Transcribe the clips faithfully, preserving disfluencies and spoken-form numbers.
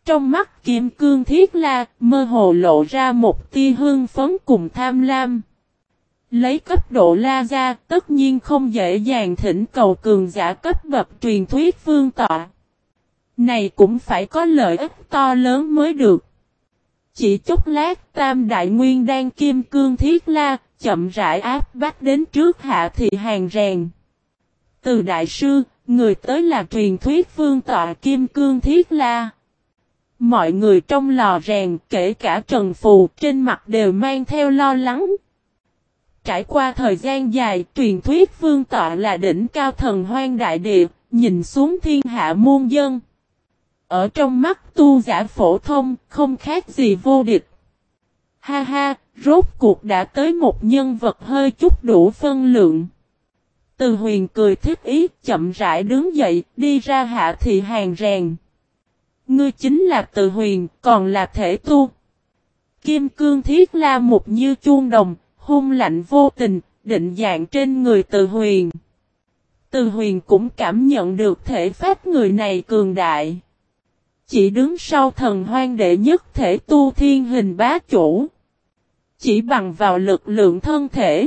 Trong mắt Kim Cương Thiết La, mơ hồ lộ ra một tia hưng phấn cùng tham lam. Lấy cấp độ La Gia, tất nhiên không dễ dàng thỉnh cầu cường giả cấp bậc truyền thuyết vương tọa. Này cũng phải có lợi ích to lớn mới được. Chỉ chốc lát, Tam Đại Nguyên Đan Kim Cương Thiết La, chậm rãi áp bách đến trước Hạ Thị Hàn rèn. Từ Đại Sư, người tới là truyền thuyết vương tọa Kim Cương Thiết La. Mọi người trong lò rèn, kể cả Trần Phù, trên mặt đều mang theo lo lắng. Trải qua thời gian dài, truyền thuyết vương tọa là đỉnh cao thần hoang đại địa, nhìn xuống thiên hạ muôn dân. Ở trong mắt tu giả phổ thông, không khác gì vô địch. Ha ha, rốt cuộc đã tới một nhân vật hơi chút đủ phân lượng. Từ Huyền cười thích ý, chậm rãi đứng dậy, đi ra Hạ Thị Hàn rèn. Ngươi chính là Từ Huyền, còn là thể tu. Kim Cương Thiết La một như chuông đồng, hung lạnh vô tình, định dạng trên người Từ Huyền. Từ Huyền cũng cảm nhận được thể phách người này cường đại. Chỉ đứng sau thần hoang đệ nhất thể tu thiên hình bá chủ. Chỉ bằng vào lực lượng thân thể.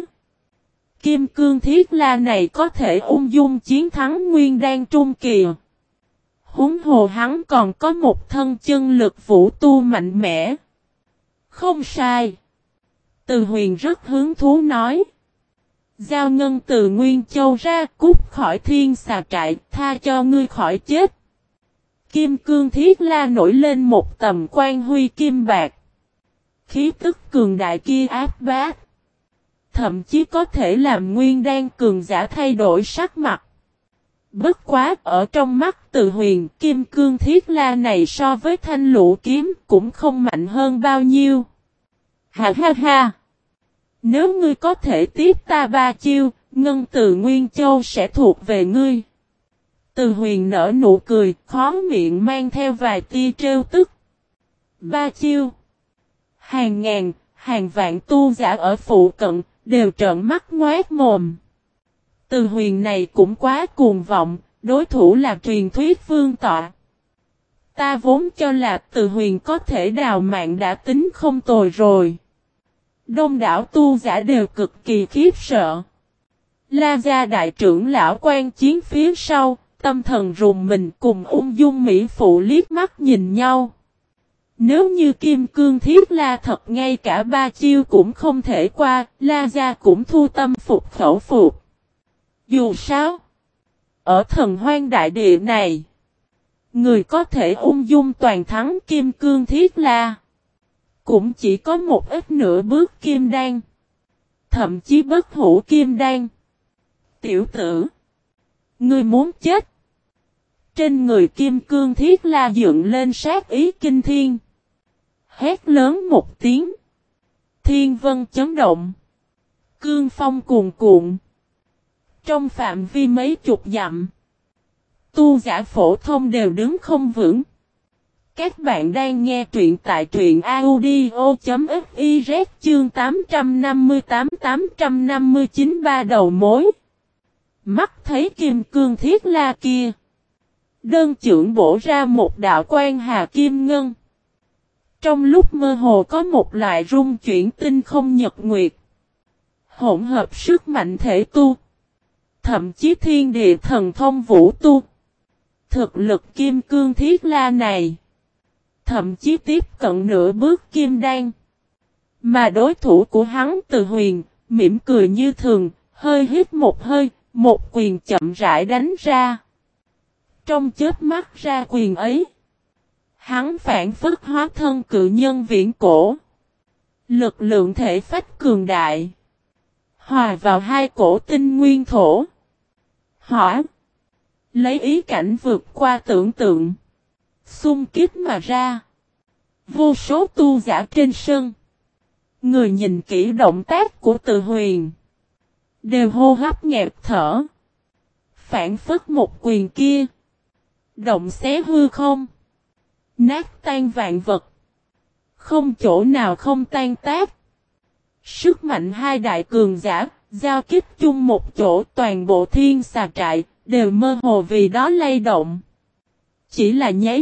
Kim Cương Thiết La này có thể ung dung chiến thắng Nguyên Đan Trung Kỳ. Huống hồ hắn còn có một thân chân lực vũ tu mạnh mẽ. Không sai. Từ Huyền rất hứng thú nói. Giao ngân từ Nguyên Châu ra, cút khỏi thiên xà trại, tha cho ngươi khỏi chết. Kim Cương Thiết La nổi lên một tầm quan huy kim bạc. Khí tức cường đại kia áp bát. Thậm chí có thể làm Nguyên Đan cường giả thay đổi sắc mặt. Bất quá, ở trong mắt Từ Huyền, Kim Cương Thiết La này so với thanh lũ kiếm cũng không mạnh hơn bao nhiêu. Ha ha ha! Nếu ngươi có thể tiếp ta ba chiêu, ngân từ Nguyên Châu sẽ thuộc về ngươi. Từ Huyền nở nụ cười, khó miệng mang theo vài tia trêu tức. Ba chiêu. Hàng ngàn, hàng vạn tu giả ở phụ cận, đều trợn mắt ngoác mồm. Từ Huyền này cũng quá cuồng vọng, đối thủ là truyền thuyết vương tọa. Ta vốn cho là Từ Huyền có thể đào mạng đã tính không tồi rồi. Đông đảo tu giả đều cực kỳ khiếp sợ. La Gia đại trưởng lão quan chiến phía sau, tâm thần rùng mình cùng ung dung mỹ phụ liếc mắt nhìn nhau. Nếu như Kim Cương Thiết La thật ngay cả ba chiêu cũng không thể qua, La Gia cũng thu tâm phục khẩu phục. Dù sao, ở thần hoang đại địa này, người có thể ung dung toàn thắng Kim Cương Thiết La. Cũng chỉ có một ít nửa bước kim đan. Thậm chí bất hủ kim đan. Tiểu tử, ngươi muốn chết. Trên người Kim Cương Thiết La dựng lên sát ý kinh thiên. Hét lớn một tiếng. Thiên vân chấn động. Cương phong cuồn cuộn. Trong phạm vi mấy chục dặm, tu giả phổ thông đều đứng không vững. Các bạn đang nghe truyện tại truyện audio.fiz chương tám trăm năm mươi tám tám trăm năm mươi chín ba đầu mối. Mắt thấy Kim Cương Thiết La kia. Đơn trưởng bổ ra một đạo quan hà kim ngân. Trong lúc mơ hồ có một loại rung chuyển tinh không nhật nguyệt. Hỗn hợp sức mạnh thể tu. Thậm chí thiên địa thần thông vũ tu. Thực lực Kim Cương Thiết La này. Thậm chí tiếp cận nửa bước kim đan. Mà đối thủ của hắn Từ Huyền, mỉm cười như thường, hơi hít một hơi, một quyền chậm rãi đánh ra. Trong chớp mắt ra quyền ấy, hắn phản phất hóa thân cự nhân viễn cổ. Lực lượng thể phách cường đại. Hòa vào hai cổ tinh nguyên thổ. Hỏa. Lấy ý cảnh vượt qua tưởng tượng. Xung kích mà ra. Vô số tu giả trên sân. Người nhìn kỹ động tác của Từ Huyền. Đều hô hấp nghẹt thở. Phản phất một quyền kia. Động xé hư không. Nát tan vạn vật. Không chỗ nào không tan tác. Sức mạnh hai đại cường giả. Giao kích chung một chỗ toàn bộ thiên xà trại. Đều mơ hồ vì đó lay động. Chỉ là nháy mắt,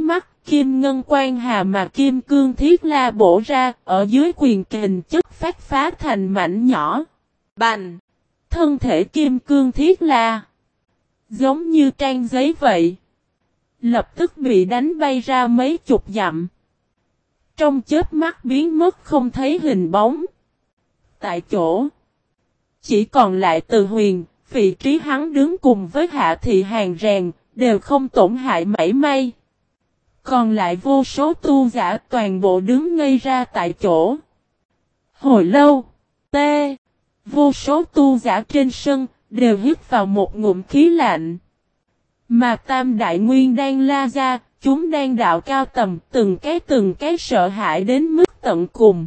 Kim Ngân Quan Hà mà Kim Cương Thiết La bổ ra, ở dưới quyền kình chất phát phá thành mảnh nhỏ. Bành! Thân thể Kim Cương Thiết La, giống như trang giấy vậy, lập tức bị đánh bay ra mấy chục dặm. Trong chớp mắt biến mất không thấy hình bóng. Tại chỗ, chỉ còn lại Từ Huyền, vị trí hắn đứng cùng với Hạ Thị Hàn rèn, đều không tổn hại mảy may. Còn lại vô số tu giả toàn bộ đứng ngây ra tại chỗ. Hồi lâu, tê, vô số tu giả trên sân, đều hít vào một ngụm khí lạnh. Mà Tam Đại Nguyên đang la ra, chúng đang đạo cao tầm, từng cái từng cái sợ hãi đến mức tận cùng.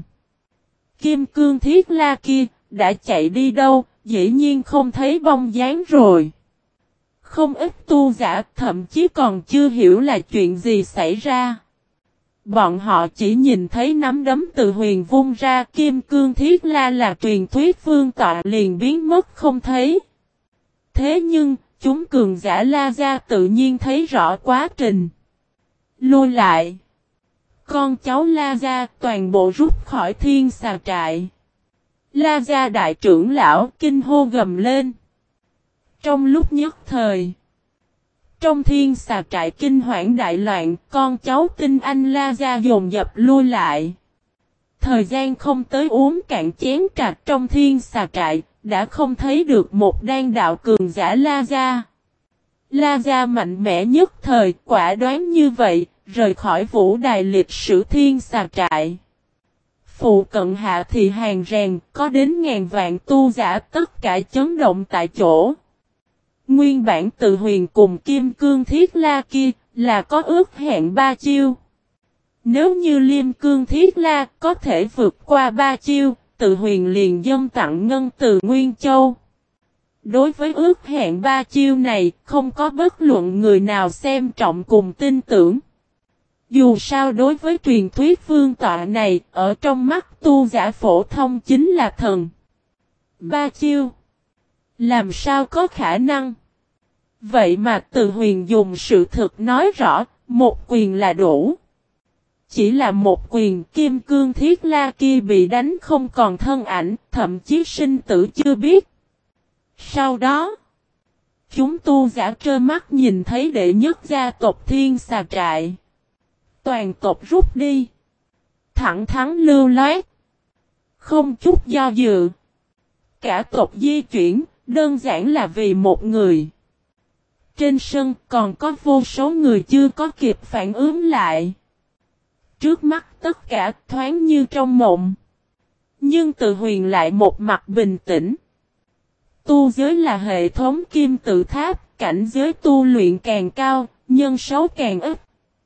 Kim Cương Thiết La kia, đã chạy đi đâu, dĩ nhiên không thấy bóng dáng rồi. Không ít tu giả thậm chí còn chưa hiểu là chuyện gì xảy ra. Bọn họ chỉ nhìn thấy nắm đấm Từ Huyền vung ra, Kim Cương Thiết La là truyền thuyết vương tọa liền biến mất không thấy. Thế nhưng, chúng cường giả La Gia tự nhiên thấy rõ quá trình. Lùi lại. Con cháu La Gia toàn bộ rút khỏi Thiên Xà Trại. La Gia đại trưởng lão kinh hô gầm lên. Trong lúc nhất thời, trong Thiên Xà Trại kinh hoảng đại loạn, con cháu tinh anh La Gia dồn dập lui lại. Thời gian không tới uống cạn chén trà trong Thiên Xà Trại, đã không thấy được một đan đạo cường giả La Gia. La Gia mạnh mẽ nhất thời, quả đoán như vậy, rời khỏi vũ đài lịch sử Thiên Xà Trại. Phụ cận Hạ Thị Hàn rèn, có đến ngàn vạn tu giả tất cả chấn động tại chỗ. Nguyên bản Từ Huyền cùng Kim Cương Thiết La kia, là có ước hẹn ba chiêu. Nếu như Liêm Cương Thiết La có thể vượt qua ba chiêu, Từ Huyền liền dâng tặng ngân từ Nguyên Châu. Đối với ước hẹn ba chiêu này, không có bất luận người nào xem trọng cùng tin tưởng. Dù sao đối với truyền thuyết vương tọa này, ở trong mắt tu giả phổ thông chính là thần. Ba chiêu. Làm sao có khả năng? Vậy mà Từ Huyền dùng sự thực nói rõ, một quyền là đủ. Chỉ là một quyền, Kim Cương Thiết La kia bị đánh không còn thân ảnh, thậm chí sinh tử chưa biết. Sau đó, chúng tu giả trơ mắt nhìn thấy đệ nhất gia tộc Thiên Xà Trại. Toàn tộc rút đi. Thẳng thắn lưu loát. Không chút do dự. Cả tộc di chuyển, đơn giản là vì một người. Trên sân còn có vô số người chưa có kịp phản ứng lại. Trước mắt tất cả thoáng như trong mộng. Nhưng Từ Huyền lại một mặt bình tĩnh. Tu giới là hệ thống kim tự tháp, cảnh giới tu luyện càng cao, nhân số càng ít.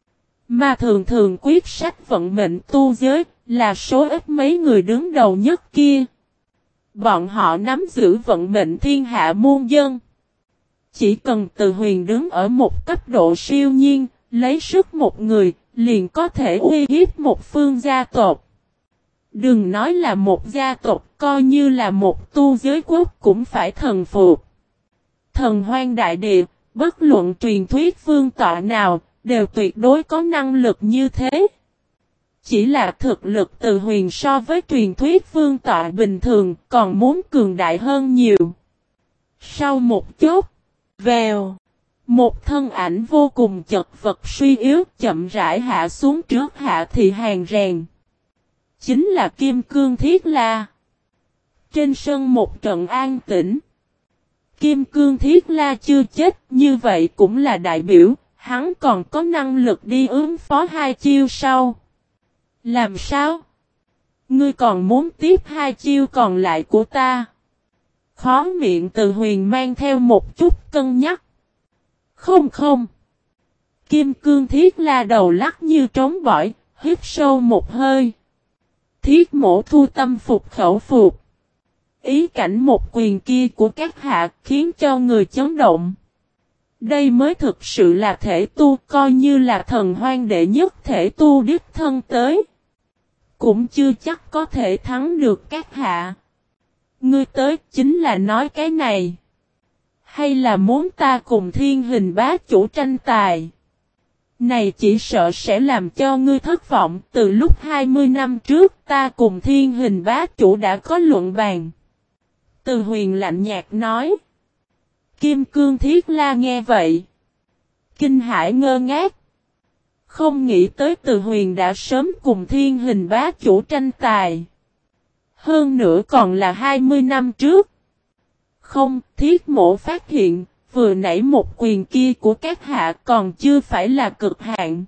Mà thường thường quyết sách vận mệnh tu giới, là số ít mấy người đứng đầu nhất kia. Bọn họ nắm giữ vận mệnh thiên hạ muôn dân. Chỉ cần Từ Huyền đứng ở một cấp độ siêu nhiên, lấy sức một người, liền có thể uy hiếp một phương gia tộc. Đừng nói là một gia tộc, coi như là một tu giới quốc cũng phải thần phục. Thần Hoang đại địa, bất luận truyền thuyết vương tọa nào, đều tuyệt đối có năng lực như thế. Chỉ là thực lực Từ Huyền so với truyền thuyết vương tọa bình thường, còn muốn cường đại hơn nhiều. Sau một chốc, vèo, một thân ảnh vô cùng chật vật suy yếu chậm rãi hạ xuống trước Hạ Thị Hàn rèn. Chính là Kim Cương Thiết La. Trên sân một trận an tĩnh. Kim Cương Thiết La chưa chết, như vậy cũng là đại biểu, hắn còn có năng lực đi ứng phó hai chiêu sau. Làm sao? Ngươi còn muốn tiếp hai chiêu còn lại của ta? Khó miệng Từ Huyền mang theo một chút cân nhắc. Không không. Kim Cương Thiết La đầu lắc như trống bỏi, hít sâu một hơi. Thiết Mổ thu tâm phục khẩu phục. Ý cảnh một quyền kia của các hạ khiến cho người chấn động. Đây mới thực sự là thể tu, coi như là thần hoang đệ nhất thể tu đích thân tới. Cũng chưa chắc có thể thắng được các hạ. Ngươi tới chính là nói cái này. Hay là muốn ta cùng Thiên Hình bá chủ tranh tài? Này chỉ sợ sẽ làm cho ngươi thất vọng, từ lúc hai mươi năm trước ta cùng Thiên Hình Bá Chủ đã có luận bàn. Từ Huyền lạnh nhạt nói. Kim Cương Thiết La nghe vậy. Kinh hãi ngơ ngác. Không nghĩ tới Từ Huyền đã sớm cùng Thiên Hình Bá Chủ tranh tài. Hơn nữa còn là hai mươi năm trước. Không, Thiết Mổ phát hiện, vừa nãy một quyền kia của các hạ còn chưa phải là cực hạn.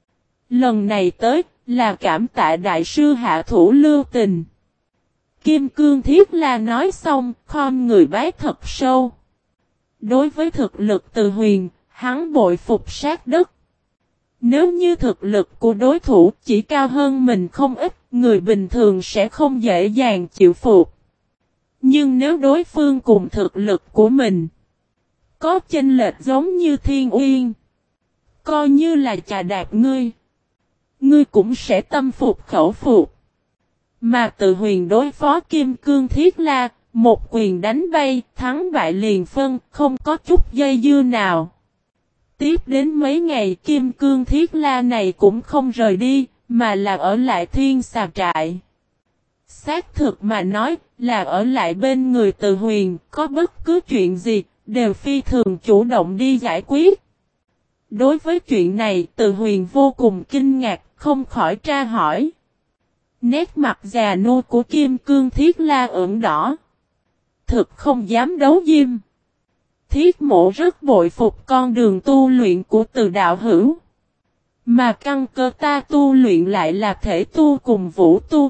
Lần này tới, là cảm tạ đại sư hạ thủ lưu tình. Kim Cương Thiết La nói xong, khom người bái thật sâu. Đối với thực lực Từ Huyền, hắn bội phục sát đất. Nếu như thực lực của đối thủ chỉ cao hơn mình không ít, người bình thường sẽ không dễ dàng chịu phục. Nhưng nếu đối phương cùng thực lực của mình có chênh lệch giống như Thiên Uyên, coi như là chà đạp ngươi, ngươi cũng sẽ tâm phục khẩu phục. Mà Từ Huyền đối phó Kim Cương Thiết La, một quyền đánh bay, thắng bại liền phân, không có chút dây dưa nào. Tiếp đến mấy ngày Kim Cương Thiết La này cũng không rời đi, mà là ở lại Thiên Xà Trại. Xác thực mà nói, là ở lại bên người Từ Huyền, có bất cứ chuyện gì, đều phi thường chủ động đi giải quyết. Đối với chuyện này, Từ Huyền vô cùng kinh ngạc, không khỏi tra hỏi. Nét mặt già nua của Kim Cương Thiết La ửng đỏ. Thực không dám đấu diêm. Thiết Mổ rất bội phục con đường tu luyện của Từ đạo hữu. Mà căn cơ ta tu luyện lại là thể tu cùng vũ tu.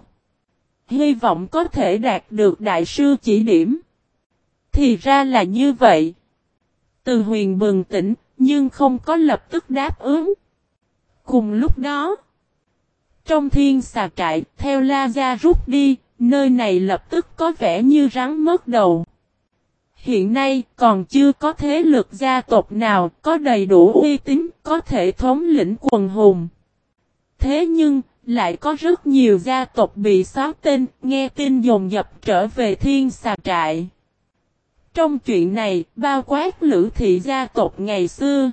Hy vọng có thể đạt được đại sư chỉ điểm. Thì ra là như vậy. Từ Huyền bừng tỉnh, nhưng không có lập tức đáp ứng. Cùng lúc đó, trong Thiên Xà Trại, theo La Gia rút đi, nơi này lập tức có vẻ như rắn mất đầu. Hiện nay, còn chưa có thế lực gia tộc nào có đầy đủ uy tín, có thể thống lĩnh quần hùng. Thế nhưng, lại có rất nhiều gia tộc bị xóa tên, nghe tin dồn dập trở về Thiên Xà Trại. Trong chuyện này, bao quát Lữ Thị gia tộc ngày xưa.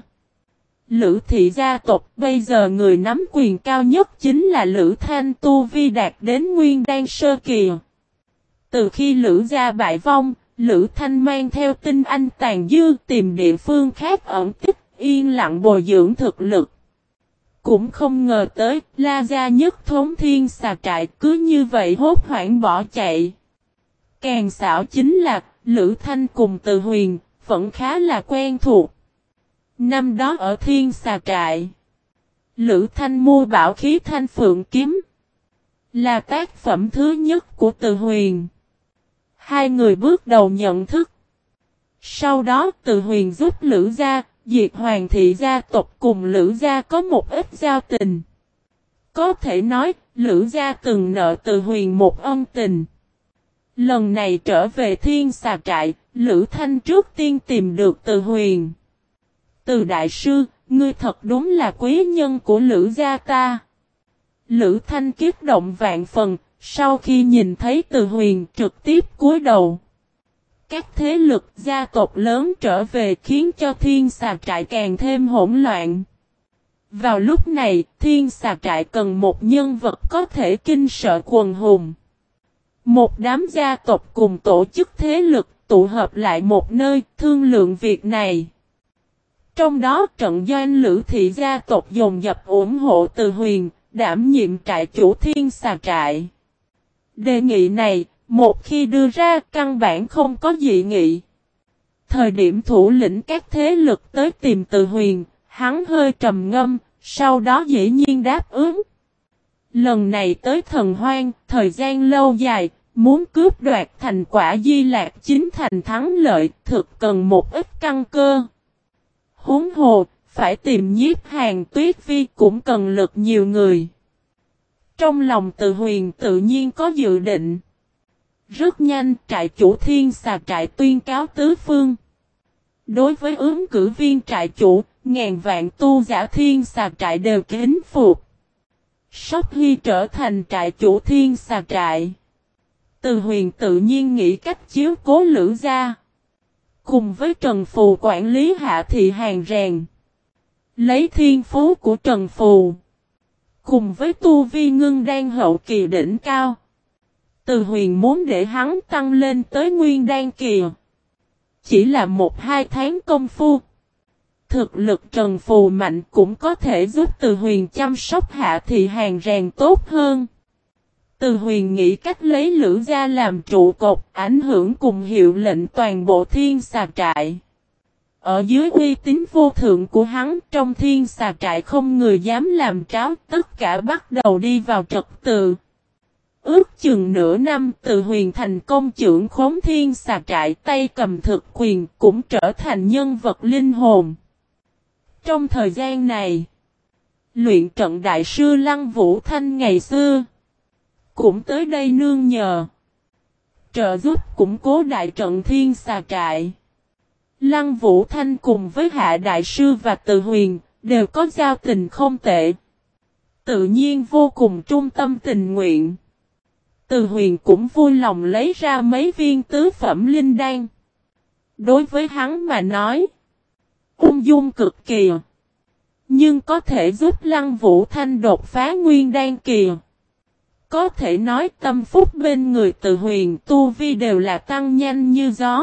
Lữ Thị gia tộc bây giờ người nắm quyền cao nhất chính là Lữ Thanh, tu vi đạt đến Nguyên Đan sơ kỳ. Từ khi Lữ gia bại vong, Lữ Thanh mang theo tinh anh tàn dư tìm địa phương khác ẩn tích, yên lặng bồi dưỡng thực lực. Cũng không ngờ tới, La Gia nhất thống Thiên Xà Trại cứ như vậy hốt hoảng bỏ chạy. Càng xảo chính là, Lữ Thanh cùng Từ Huyền, vẫn khá là quen thuộc. Năm đó ở Thiên Xà Trại, Lữ Thanh mua bảo khí Thanh Phượng Kiếm, là tác phẩm thứ nhất của Từ Huyền. Hai người bước đầu nhận thức. Sau đó Từ Huyền giúp Lữ Gia, diệt Hoàng Thị gia tộc cùng Lữ Gia có một ít giao tình. Có thể nói, Lữ Gia từng nợ Từ Huyền một ân tình. Lần này trở về Thiên Xà Trại, Lữ Thanh trước tiên tìm được Từ Huyền. Từ đại sư, ngươi thật đúng là quý nhân của Lữ Gia ta. Lữ Thanh kiếp động vạn phần, sau khi nhìn thấy Từ Huyền trực tiếp cúi đầu. Các thế lực gia tộc lớn trở về khiến cho Thiên Xà Trại càng thêm hỗn loạn. Vào lúc này, Thiên Xà Trại cần một nhân vật có thể kinh sợ quần hùng. Một đám gia tộc cùng tổ chức thế lực tụ hợp lại một nơi thương lượng việc này. Trong đó trận doanh Lữ Thị gia tộc dồn dập ủng hộ Từ Huyền, đảm nhiệm trại chủ Thiên Xà Trại. Đề nghị này, một khi đưa ra căn bản không có dị nghị. Thời điểm thủ lĩnh các thế lực tới tìm Từ Huyền, hắn hơi trầm ngâm, sau đó dĩ nhiên đáp ứng. Lần này tới Thần Hoang, thời gian lâu dài, muốn cướp đoạt thành quả Di Lạc chính thành thắng lợi, thực cần một ít căn cơ. Huống hồ, phải tìm Nhiếp Hàn Tuyết Vi cũng cần lực nhiều người. Trong lòng Từ Huyền tự nhiên có dự định. Rất nhanh, trại chủ Thiên Xà Trại tuyên cáo tứ phương. Đối với ứng cử viên trại chủ, ngàn vạn tu giả Thiên Xà Trại đều kính phục. Sóc Hy trở thành trại chủ Thiên Xà Trại. Từ Huyền tự nhiên nghĩ cách chiếu cố Lữ Gia. Cùng với Trần Phù quản lý Hạ Thị hàng rèn. Lấy thiên phú của Trần Phù, cùng với tu vi ngưng đan hậu kỳ đỉnh cao, Từ Huyền muốn để hắn tăng lên tới nguyên đan kỳ. Chỉ là một hai tháng công phu. Thực lực Trần Phù mạnh cũng có thể giúp Từ Huyền chăm sóc Hạ Thị Hàn rèn tốt hơn. Từ Huyền nghĩ cách lấy Lữ gia làm trụ cột, ảnh hưởng cùng hiệu lệnh toàn bộ Thiên Xà Trại. Ở dưới uy tín vô thượng của hắn, trong Thiên Xà Trại không người dám làm tráo, tất cả bắt đầu đi vào trật tự. Ước chừng nửa năm, Từ Huyền thành công trưởng khống Thiên Xà Trại, tay cầm thực quyền, cũng trở thành nhân vật linh hồn. Trong thời gian này, luyện trận đại sư Lăng Vũ Thanh ngày xưa cũng tới đây nương nhờ, trợ giúp củng cố đại trận Thiên Xà Trại. Lăng Vũ Thanh cùng với Hạ đại sư và Từ Huyền đều có giao tình không tệ, tự nhiên vô cùng trung tâm tình nguyện. Từ Huyền cũng vui lòng lấy ra mấy viên tứ phẩm linh đan. Đối với hắn mà nói, ung dung cực kỳ, nhưng có thể giúp Lăng Vũ Thanh đột phá nguyên đan kỳ. Có thể nói tâm phúc bên người Từ Huyền tu vi đều là tăng nhanh như gió.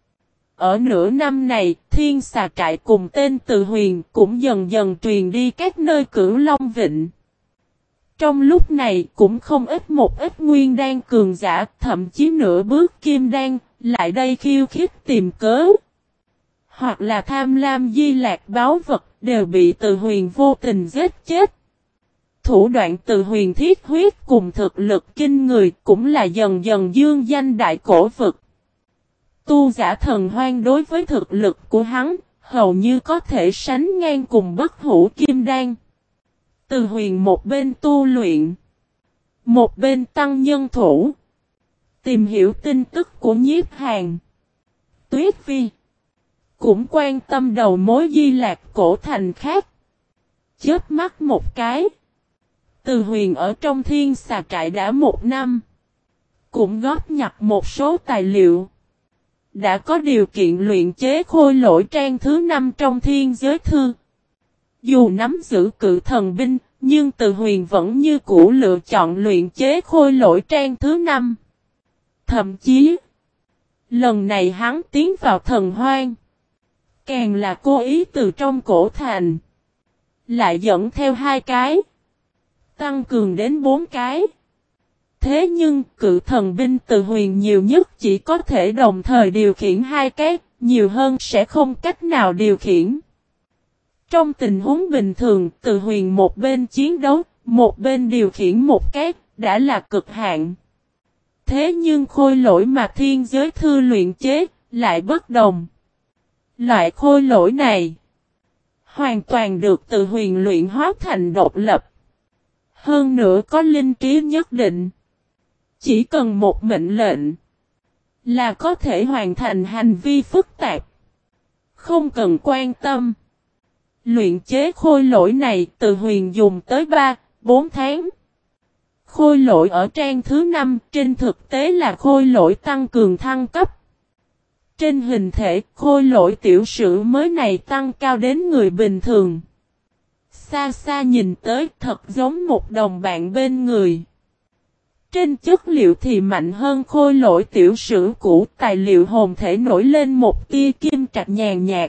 Ở nửa năm này, Thiên Xà Trại cùng tên Từ Huyền cũng dần dần truyền đi các nơi Cửu Long Vịnh. Trong lúc này cũng không ít một ít nguyên đan cường giả, thậm chí nửa bước kim đan, lại đây khiêu khích tìm cớ. Hoặc là tham lam di lạc báo vật, đều bị Từ Huyền vô tình giết chết. Thủ đoạn Từ Huyền thiết huyết cùng thực lực kinh người cũng là dần dần dương danh đại cổ vực. Tu giả thần hoang đối với thực lực của hắn, hầu như có thể sánh ngang cùng bất hủ kim đan. Từ Huyền một bên tu luyện, một bên tăng nhân thủ, tìm hiểu tin tức của Nhiếp Hàn, Tuyết Vi, cũng quan tâm đầu mối di lạc cổ thành khác. Chớp mắt một cái, Từ Huyền ở trong Thiên Xà Trại đã một năm, cũng góp nhặt một số tài liệu, đã có điều kiện luyện chế khôi lỗi trang thứ năm trong thiên giới thư. Dù nắm giữ cự thần binh, nhưng Từ Huyền vẫn như cũ lựa chọn luyện chế khôi lỗi trang thứ năm. Thậm chí, lần này hắn tiến vào thần hoang, càng là cố ý từ trong cổ thành, lại dẫn theo hai cái, tăng cường đến bốn cái. Thế nhưng, cự thần binh Từ Huyền nhiều nhất chỉ có thể đồng thời điều khiển hai cái, nhiều hơn sẽ không cách nào điều khiển. Trong tình huống bình thường, Từ Huyền một bên chiến đấu, một bên điều khiển một cái, đã là cực hạn. Thế nhưng khôi lỗi mà thiên giới thư luyện chế, lại bất đồng. Loại khôi lỗi này, hoàn toàn được Từ Huyền luyện hóa thành độc lập. Hơn nữa có linh trí nhất định. Chỉ cần một mệnh lệnh, là có thể hoàn thành hành vi phức tạp. Không cần quan tâm. Luyện chế khôi lỗi này Từ Huyền dùng tới ba, bốn tháng. Khôi lỗi ở trang thứ năm trên thực tế là khôi lỗi tăng cường thăng cấp. Trên hình thể, khôi lỗi tiểu sử mới này tăng cao đến người bình thường. Xa xa nhìn tới thật giống một đồng bạn bên người. Trên chất liệu thì mạnh hơn khôi lỗi tiểu sử cũ, tài liệu hồn thể nổi lên một tia kim trạch nhàn nhạt.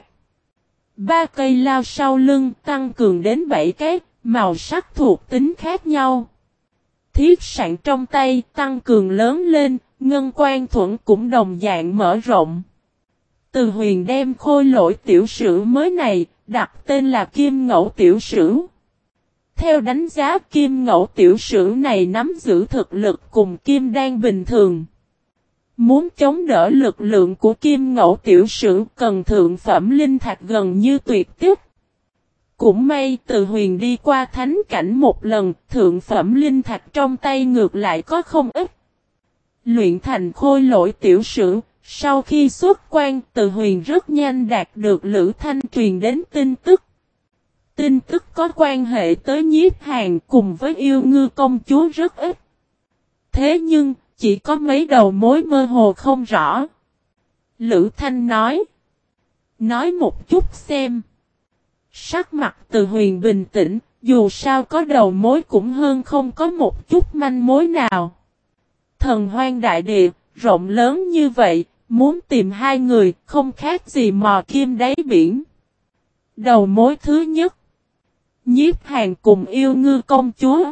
Ba cây lao sau lưng tăng cường đến bảy cái, màu sắc thuộc tính khác nhau. Thiết sạn trong tay tăng cường lớn lên, ngân quan thuẫn cũng đồng dạng mở rộng. Từ Huyền đem khôi lỗi tiểu sử mới này, đặt tên là Kim Ngẫu tiểu sử. Theo đánh giá Kim Ngẫu tiểu sử này nắm giữ thực lực cùng Kim Đan bình thường. Muốn chống đỡ lực lượng của Kim Ngẫu tiểu sử cần thượng phẩm linh thạch gần như tuyệt tích. Cũng may Từ Huyền đi qua thánh cảnh một lần, thượng phẩm linh thạch trong tay ngược lại có không ít. Luyện thành khôi lỗi tiểu sử, sau khi xuất quan Từ Huyền rất nhanh đạt được Lữ Thanh truyền đến tin tức. Tin tức có quan hệ tới Nhiếp Hàn cùng với Yêu Ngư công chúa rất ít. Thế nhưng, chỉ có mấy đầu mối mơ hồ không rõ. Lữ Thanh nói. Nói một chút xem. Sắc mặt Từ Huyền bình tĩnh, dù sao có đầu mối cũng hơn không có một chút manh mối nào. Thần Hoang đại địa, rộng lớn như vậy, muốn tìm hai người, không khác gì mò kim đáy biển. Đầu mối thứ nhất. Nhiếp Hàn cùng Yêu Ngư công chúa.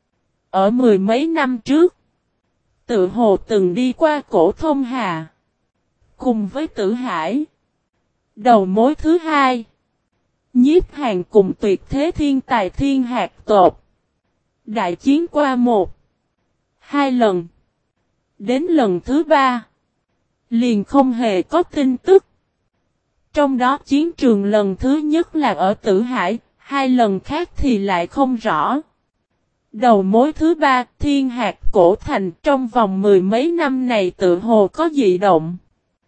Ở mười mấy năm trước, tự hồ từng đi qua cổ Thông Hà. Cùng với Tử Hải. Đầu mối thứ hai. Nhiếp Hàn cùng tuyệt thế thiên tài thiên hạt tột. Đại chiến qua một. Hai lần. Đến lần thứ ba. Liền không hề có tin tức. Trong đó chiến trường lần thứ nhất là ở Tử Hải. Hai lần khác thì lại không rõ. Đầu mối thứ ba, thiên hạt cổ thành trong vòng mười mấy năm này tự hồ có dị động.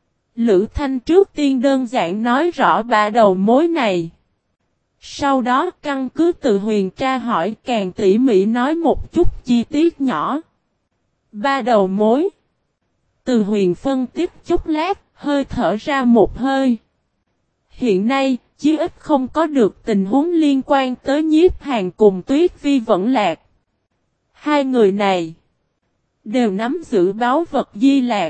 Lữ Thanh trước tiên đơn giản nói rõ ba đầu mối này. Sau đó căn cứ Từ Huyền tra hỏi càng tỉ mỉ nói một chút chi tiết nhỏ. Ba đầu mối. Từ Huyền phân tích chút lát, hơi thở ra một hơi. Hiện nay, chí ít không có được tình huống liên quan tới Nhiếp Hàn cùng Tuyết Vi vẫn lạc. Hai người này đều nắm giữ báu vật di lạc.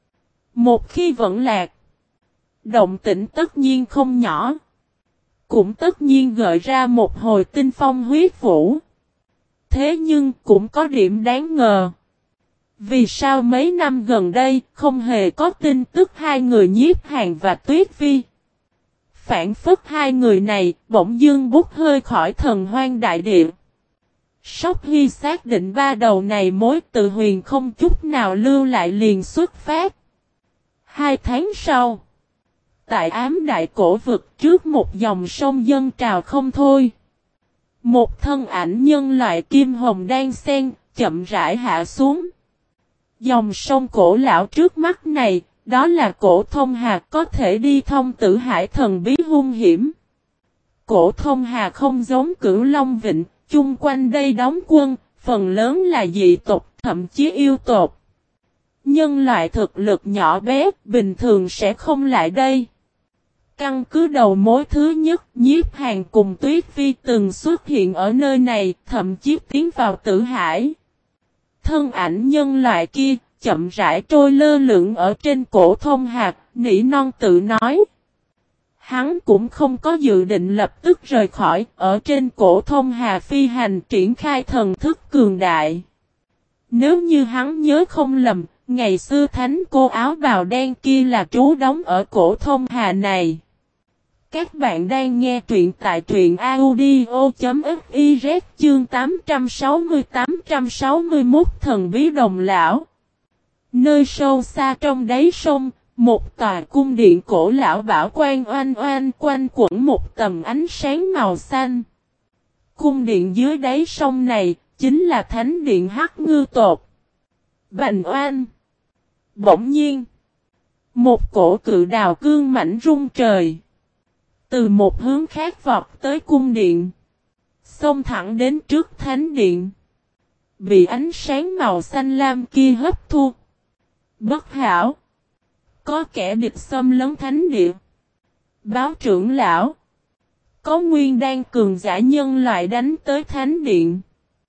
Một khi vẫn lạc, động tĩnh tất nhiên không nhỏ. Cũng tất nhiên gợi ra một hồi tinh phong huyết vũ. Thế nhưng cũng có điểm đáng ngờ. Vì sao mấy năm gần đây không hề có tin tức hai người Nhiếp Hàn và Tuyết Vi? Phản phất hai người này bỗng dưng bút hơi khỏi thần hoang đại địa. Sóc Hy xác định ba đầu này mối Từ Huyền không chút nào lưu lại liền xuất phát. Hai tháng sau, tại ám đại cổ vực trước một dòng sông dân trào không thôi. Một thân ảnh nhân loại kim hồng đan sen chậm rãi hạ xuống. Dòng sông cổ lão trước mắt này, đó là cổ Thông Hà có thể đi thông Tử Hải thần bí hung hiểm. Cổ Thông Hà không giống Cửu Long Vịnh, chung quanh đây đóng quân, phần lớn là dị tộc, thậm chí yêu tộc. Nhân loại thực lực nhỏ bé, bình thường sẽ không lại đây. Căn cứ đầu mối thứ nhất, Nhiếp Hàn cùng Tuyết Vi từng xuất hiện ở nơi này, thậm chí tiến vào Tử Hải. Thân ảnh nhân loại kia, chậm rãi trôi lơ lửng ở trên cổ Thông Hà, nỉ non tự nói. Hắn cũng không có dự định lập tức rời khỏi, ở trên cổ Thông Hà phi hành triển khai thần thức cường đại. Nếu như hắn nhớ không lầm, ngày xưa thánh cô áo bào đen kia là trú đóng ở cổ Thông Hà này. Các bạn đang nghe truyện tại truyện audio.fiz chương tám trăm sáu mươi tám trăm sáu mươi mốt Thần Bí Đồng Lão. Nơi sâu xa trong đáy sông, một tòa cung điện cổ lão bảo quan oanh oanh quanh quẩn một tầm ánh sáng màu xanh. Cung điện dưới đáy sông này, chính là thánh điện Hắc Ngư tộc. Bành oanh. Bỗng nhiên, một cổ cự đào cương mảnh rung trời. Từ một hướng khác vọt tới cung điện. Xông thẳng đến trước thánh điện. Bị ánh sáng màu xanh lam kia hấp thu. Bất hảo. Có kẻ địch xâm lấn thánh địa. Báo trưởng lão. Có nguyên đan cường giả nhân loại đánh tới thánh điện.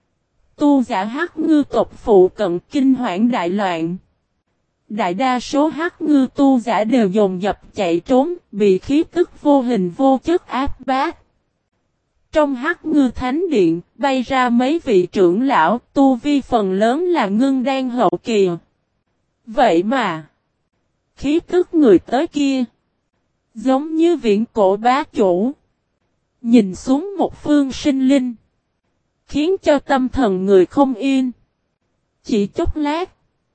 Tu giả Hắc Ngư tộc phụ cận kinh hoảng đại loạn. Đại đa số Hắc Ngư tu giả đều dồn dập chạy trốn, bị khí tức vô hình vô chất áp bát. Trong Hắc Ngư Thánh Điện, bay ra mấy vị trưởng lão, tu vi phần lớn là ngưng đan hậu kỳ. Vậy mà, khí tức người tới kia, giống như viễn cổ bá chủ. Nhìn xuống một phương sinh linh, khiến cho tâm thần người không yên. Chỉ chốc lát,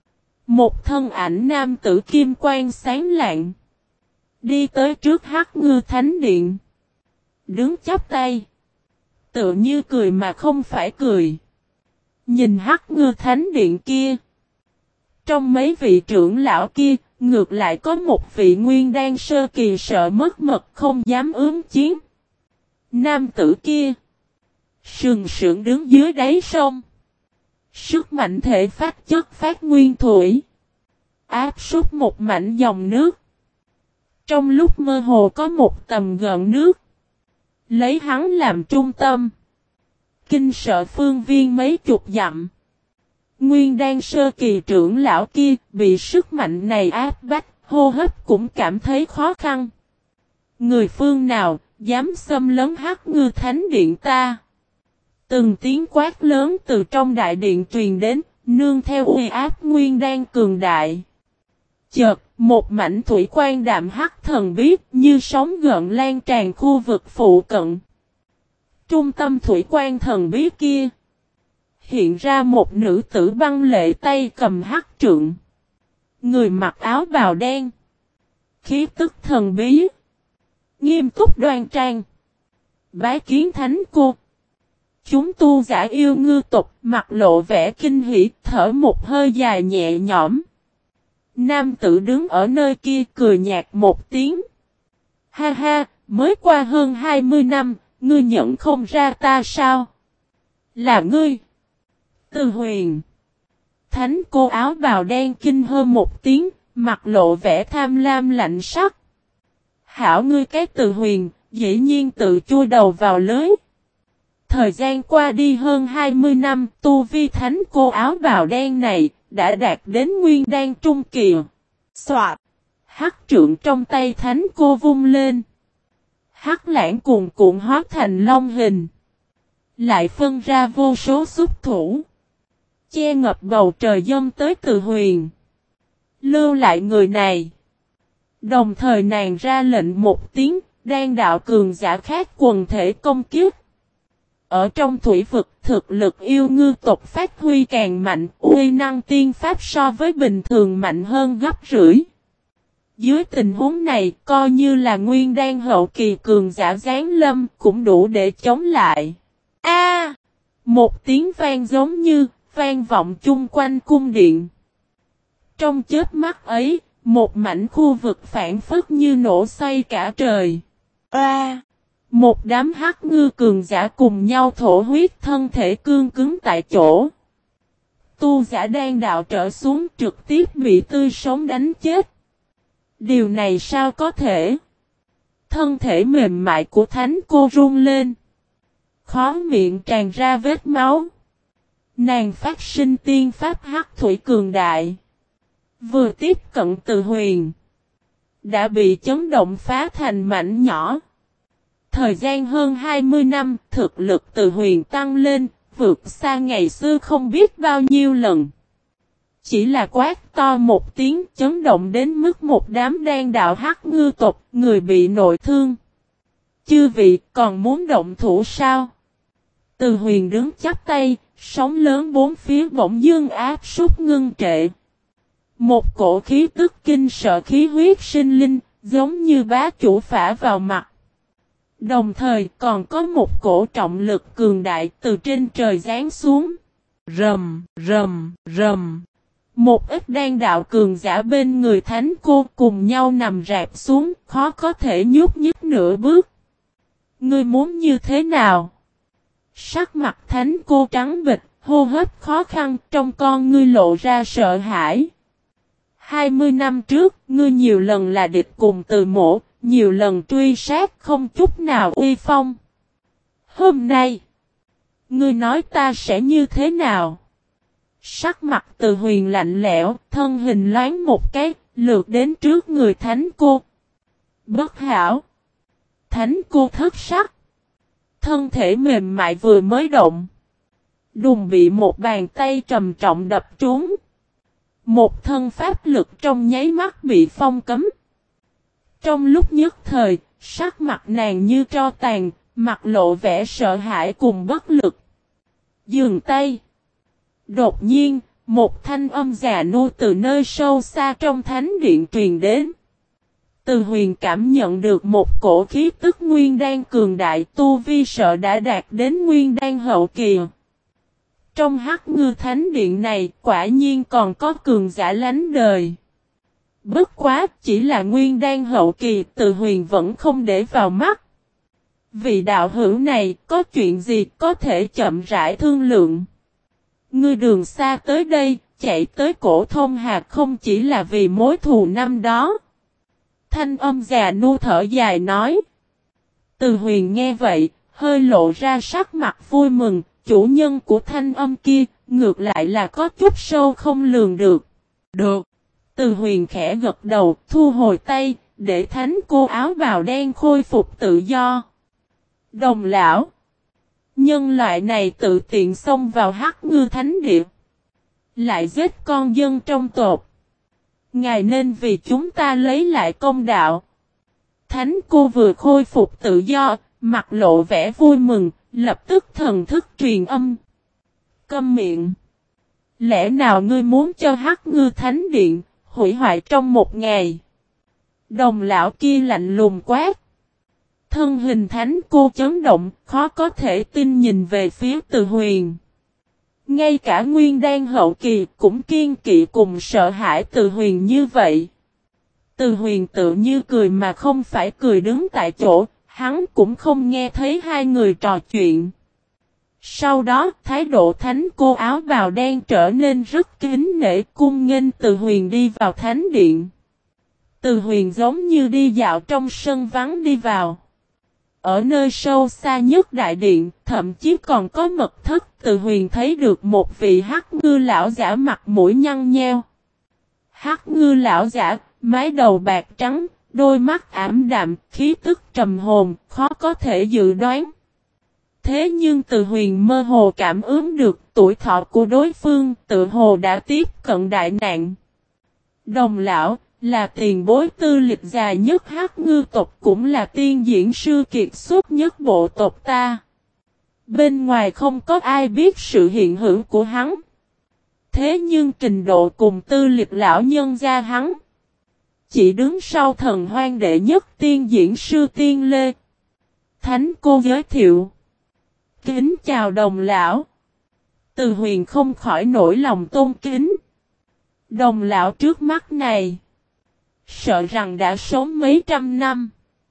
một thân ảnh nam tử kim quang sáng lạng, đi tới trước Hắc Ngư Thánh Điện. Đứng chắp tay, tựa như cười mà không phải cười. Nhìn Hắc Ngư Thánh Điện kia. Trong mấy vị trưởng lão kia, ngược lại có một vị nguyên đan sơ kỳ sợ mất mật không dám ướm chiến. Nam tử kia, sừng sững đứng dưới đáy sông. Sức mạnh thể phát chất phát nguyên thủy. Áp súc một mảnh dòng nước. Trong lúc mơ hồ có một tầm gợn nước. lấy hắn làm trung tâm. Kinh sợ phương viên mấy chục dặm. Nguyên đan sơ kỳ trưởng lão kia bị sức mạnh này áp bách, hô hấp cũng cảm thấy khó khăn. Người phương nào dám xâm lấn Hắc Ngư Thánh Điện ta? Từng tiếng quát lớn từ trong đại điện truyền đến, nương theo uy áp nguyên đan cường đại. Chợt, một mảnh thủy quan đạm hắc thần bí như sóng gợn lan tràn khu vực phụ cận. Trung tâm thủy quan thần bí kia hiện ra một nữ tử băng lệ tay cầm hắc trượng. Người mặc áo bào đen. Khí tức thần bí. Nghiêm túc đoan trang. Bái kiến thánh cô. Chúng tu giả yêu ngư tộc mặt lộ vẻ kinh hỉ thở một hơi dài nhẹ nhõm. Nam tử đứng ở nơi kia cười nhạt một tiếng. Ha ha, mới qua hơn hai mươi năm, ngươi nhận không ra ta sao? Là ngươi. Từ Huyền. Thánh cô áo bào đen kinh hơn một tiếng, mặt lộ vẻ tham lam lạnh sắc. Hảo ngươi cái Từ Huyền, dĩ nhiên tự chui đầu vào lưới. Thời gian qua đi hơn hai mươi năm, tu vi thánh cô áo bào đen này đã đạt đến nguyên đan trung kỳ. Soạt. Hắc trượng trong tay thánh cô vung lên. Hắc lãng cuồn cuộn hóa thành long hình. Lại phân ra vô số xúc thủ. Che ngập bầu trời dâng tới Từ Huyền. Lưu lại người này. Đồng thời nàng ra lệnh một tiếng, đang đạo cường giả khác quần thể công kiếp. Ở trong thủy vực, thực lực yêu ngư tộc phát huy càng mạnh, uy năng tiên pháp so với bình thường mạnh hơn gấp rưỡi. Dưới tình huống này, coi như là nguyên đan hậu kỳ cường giả giáng lâm, cũng đủ để chống lại. A! Một tiếng vang giống như, vang vọng chung quanh cung điện. Trong chớp mắt ấy, một mảnh khu vực phản phất như nổ xoay cả trời. A! Một đám hắc ngư cường giả cùng nhau thổ huyết thân thể cương cứng tại chỗ. Tu giả đang đạo trở xuống trực tiếp bị tươi sống đánh chết. Điều này sao có thể? Thân thể mềm mại của thánh cô run lên. Khóe miệng tràn ra vết máu. Nàng phát sinh tiên pháp hắc thủy cường đại. Vừa tiếp cận Từ Huyền. Đã bị chấn động phá thành mảnh nhỏ. Thời gian hơn hai mươi năm, thực lực Từ Huyền tăng lên, vượt xa ngày xưa không biết bao nhiêu lần. Chỉ là quát to một tiếng chấn động đến mức một đám đan đạo hắc ngư tộc, người bị nội thương. Chư vị còn muốn động thủ sao? Từ Huyền đứng chắp tay, sóng lớn bốn phía bỗng dưng áp sút ngưng trệ. Một cổ khí tức kinh sợ khí huyết sinh linh, giống như bá chủ phả vào mặt. Đồng thời còn có một cổ trọng lực cường đại từ trên trời giáng xuống. Rầm, rầm, rầm. Một ít đan đạo cường giả bên người thánh cô cùng nhau nằm rạp xuống, khó có thể nhúc nhích nửa bước. Ngươi muốn như thế nào? Sắc mặt thánh cô trắng bệch, hô hấp khó khăn, trong con ngươi lộ ra sợ hãi. Hai mươi năm trước, ngươi nhiều lần là địch cùng Từ Mỗ, nhiều lần truy sát không chút nào uy phong. Hôm nay, ngươi nói ta sẽ như thế nào? Sắc mặt Từ Huyền lạnh lẽo, thân hình loáng một cái, lượt đến trước người thánh cô. Bất hảo! Thánh cô thất sắc. Thân thể mềm mại vừa mới động. Đùng bị một bàn tay trầm trọng đập trúng. Một thân pháp lực trong nháy mắt bị phong cấm. Trong lúc nhất thời, sắc mặt nàng như tro tàn, mặt lộ vẻ sợ hãi cùng bất lực. Dừng tay. Đột nhiên, một thanh âm già nua từ nơi sâu xa trong thánh điện truyền đến. Từ Huyền cảm nhận được một cổ khí tức nguyên đan cường đại, tu vi sợ đã đạt đến nguyên đan hậu kỳ. Trong hắc ngư thánh điện này quả nhiên còn có cường giả lánh đời. Bất quá chỉ là nguyên đan hậu kỳ, Từ Huyền vẫn không để vào mắt. Vị đạo hữu này có chuyện gì có thể chậm rãi thương lượng. Ngươi đường xa tới đây, chạy tới Cổ Thông Hạc không chỉ là vì mối thù năm đó. Thanh âm già nua thở dài nói. Từ Huyền nghe vậy, hơi lộ ra sắc mặt vui mừng, chủ nhân của thanh âm kia, ngược lại là có chút sâu không lường được. Được. Từ Huyền khẽ gật đầu, thu hồi tay, để thánh cô áo bào đen khôi phục tự do. Đồng lão. Nhân loại này tự tiện xông vào Hắc Ngư Thánh Địa. Lại giết con dân trong tộc. Ngài nên vì chúng ta lấy lại công đạo. Thánh cô vừa khôi phục tự do, mặt lộ vẻ vui mừng, lập tức thần thức truyền âm. Câm miệng. Lẽ nào ngươi muốn cho Hắc Ngư Thánh Điện hủy hoại trong một ngày? Đồng lão kia lạnh lùng quát. Thân hình thánh cô chấn động, khó có thể tin nhìn về phía Từ Huyền. Ngay cả Nguyên Đan hậu kỳ cũng kiên kỵ cùng sợ hãi Từ Huyền như vậy. Từ Huyền tự như cười mà không phải cười, đứng tại chỗ, hắn cũng không nghe thấy hai người trò chuyện. Sau đó, thái độ thánh cô áo bào đen trở nên rất kính nể, cung nghênh Từ Huyền đi vào thánh điện. Từ Huyền giống như đi dạo trong sân vắng đi vào. Ở nơi sâu xa nhất đại điện, thậm chí còn có mật thất, Từ Huyền thấy được một vị Hắc Ngư lão giả mặt mũi nhăn nheo. Hắc Ngư lão giả, mái đầu bạc trắng, đôi mắt ảm đạm, khí tức trầm hồn, khó có thể dự đoán. Thế nhưng Từ Huyền mơ hồ cảm ứng được tuổi thọ của đối phương, tự hồ đã tiếp cận đại nạn. Đồng lão, là tiền bối tư lịch dài nhất Hắc Ngư tộc, cũng là tiên diễn sư kiệt xuất nhất bộ tộc ta. Bên ngoài không có ai biết sự hiện hữu của hắn. Thế nhưng trình độ cùng tư lịch lão nhân gia hắn, chỉ đứng sau thần hoang đệ nhất tiên diễn sư Tiên Lê. Thánh cô giới thiệu. Kính chào đồng lão. Từ Huyền không khỏi nổi lòng tôn kính. Đồng lão trước mắt này, sợ rằng đã sống mấy trăm năm.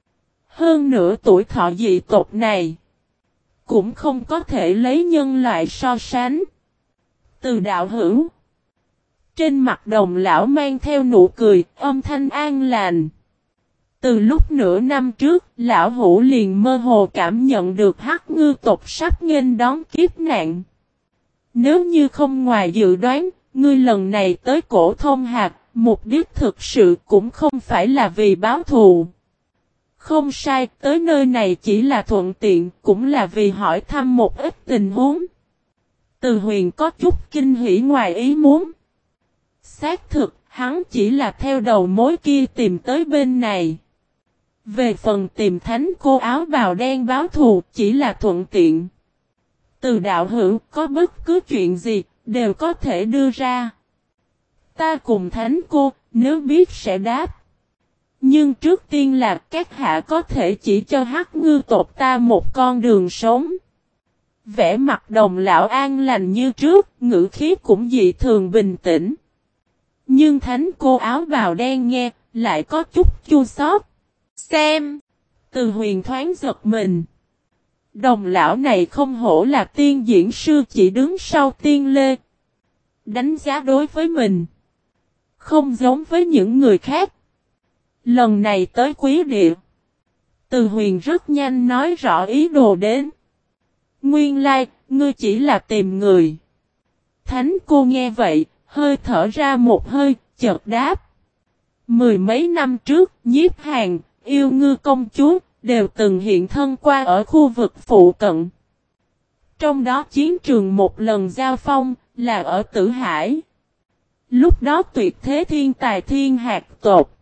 Hơn nữa tuổi thọ dị tộc này, cũng không có thể lấy nhân loại so sánh. Từ đạo hữu. Trên mặt đồng lão mang theo nụ cười, âm thanh an lành. Từ lúc nửa năm trước, lão hữu liền mơ hồ cảm nhận được Hắc Ngư tộc sắp nghênh đón kiếp nạn. Nếu như không ngoài dự đoán, ngươi lần này tới Cổ Thông Hạc, mục đích thực sự cũng không phải là vì báo thù. Không sai, tới nơi này chỉ là thuận tiện, cũng là vì hỏi thăm một ít tình huống. Từ Huyền có chút kinh hỉ ngoài ý muốn. Xác thực, hắn chỉ là theo đầu mối kia tìm tới bên này. Về phần tìm thánh cô áo bào đen báo thù, chỉ là thuận tiện. Từ đạo hữu, có bất cứ chuyện gì, đều có thể đưa ra. Ta cùng thánh cô, nếu biết sẽ đáp. Nhưng trước tiên là các hạ có thể chỉ cho Hắc Ngư tộc ta một con đường sống. Vẻ mặt đồng lão an lành như trước, ngữ khí cũng dị thường bình tĩnh. Nhưng thánh cô áo bào đen nghe, lại có chút chua xót. Xem! Từ Huyền thoáng giật mình. Đồng lão này không hổ là tiên diễn sư, chỉ đứng sau Tiên Lê. Đánh giá đối với mình, không giống với những người khác. Lần này tới Quý Địa, Từ Huyền rất nhanh nói rõ ý đồ đến. Nguyên lai, ngươi chỉ là tìm người. Thánh cô nghe vậy, hơi thở ra một hơi, chợt đáp. Mười mấy năm trước, Nhiếp Hàn, Yêu Ngư công chúa, đều từng hiện thân qua ở khu vực phụ cận. Trong đó chiến trường một lần giao phong, là ở Tử Hải. Lúc đó tuyệt thế thiên tài thiên hạt tột.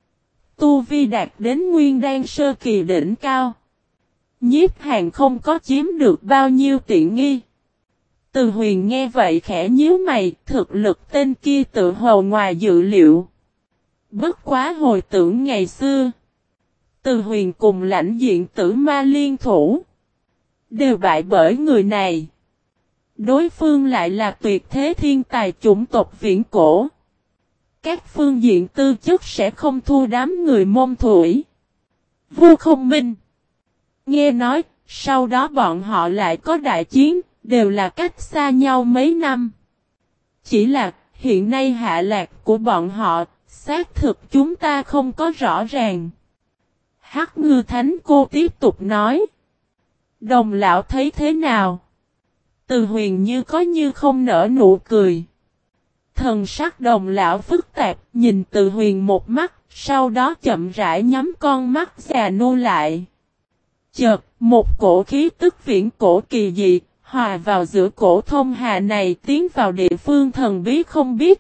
Tu vi đạt đến nguyên đan sơ kỳ đỉnh cao. Nhiếp Hàn không có chiếm được bao nhiêu tiện nghi. Từ Huyền nghe vậy khẽ nhíu mày, thực lực tên kia tự hồ ngoài dự liệu. Bất quá hồi tưởng ngày xưa, Từ Huyền cùng lãnh diện tử ma liên thủ, đều bại bởi người này. Đối phương lại là tuyệt thế thiên tài chủng tộc viễn cổ. Các phương diện tư chất sẽ không thua đám người Mông Thủy, Vu Không Minh. Nghe nói, sau đó bọn họ lại có đại chiến, đều là cách xa nhau mấy năm. Chỉ là, hiện nay hạ lạc của bọn họ, xác thực chúng ta không có rõ ràng. Hắc ngư thánh cô tiếp tục nói. Đồng lão thấy thế nào? Từ huyền như có như không nở nụ cười. Thần sắc đồng lão phức tạp, nhìn từ huyền một mắt, sau đó chậm rãi nhắm con mắt già nua lại. Chợt, một cổ khí tức viễn cổ kỳ dị, hòa vào giữa cổ thông hà này tiến vào địa phương thần bí không biết.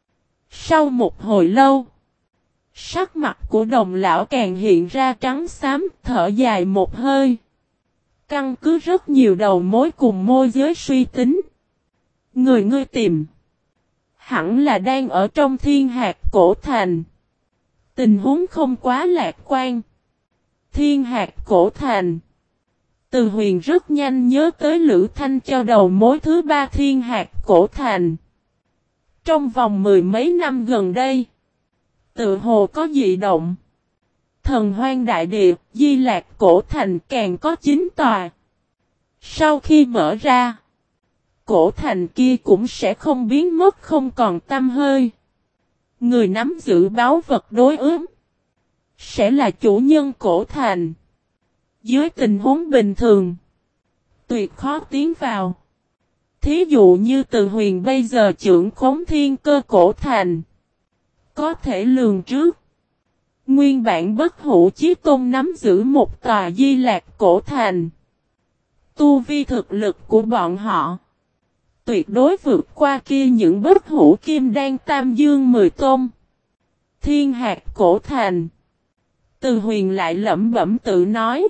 Sau một hồi lâu, sắc mặt của đồng lão càng hiện ra trắng xám, thở dài một hơi. Căn cứ rất nhiều đầu mối cùng môi giới suy tính. Người ngươi tìm, hẳn là đang ở trong Thiên Hạt Cổ Thành. Tình huống không quá lạc quan. Thiên Hạt Cổ Thành. Từ huyền rất nhanh nhớ tới Lữ Thanh cho đầu mối thứ ba Thiên Hạt Cổ Thành. Trong vòng mười mấy năm gần đây, tự hồ có dị động. Thần Hoang Đại Địa, Di Lạc Cổ Thành càng có chín tòa. Sau khi mở ra, cổ thành kia cũng sẽ không biến mất không còn tăm hơi. Người nắm giữ báu vật đối ứng sẽ là chủ nhân cổ thành. Dưới tình huống bình thường, tuyệt khó tiến vào. Thí dụ như Từ Huyền bây giờ trưởng khống thiên cơ cổ thành, có thể lường trước. Nguyên bản Bất Hủ Chí Tôn nắm giữ một tòa Di Lạc cổ thành. Tu vi thực lực của bọn họ tuyệt đối vượt qua kia những Bất Hủ Kim Đan Tam Dương mười tôn. Thiên Hạt Cổ Thành. Từ huyền lại lẩm bẩm tự nói.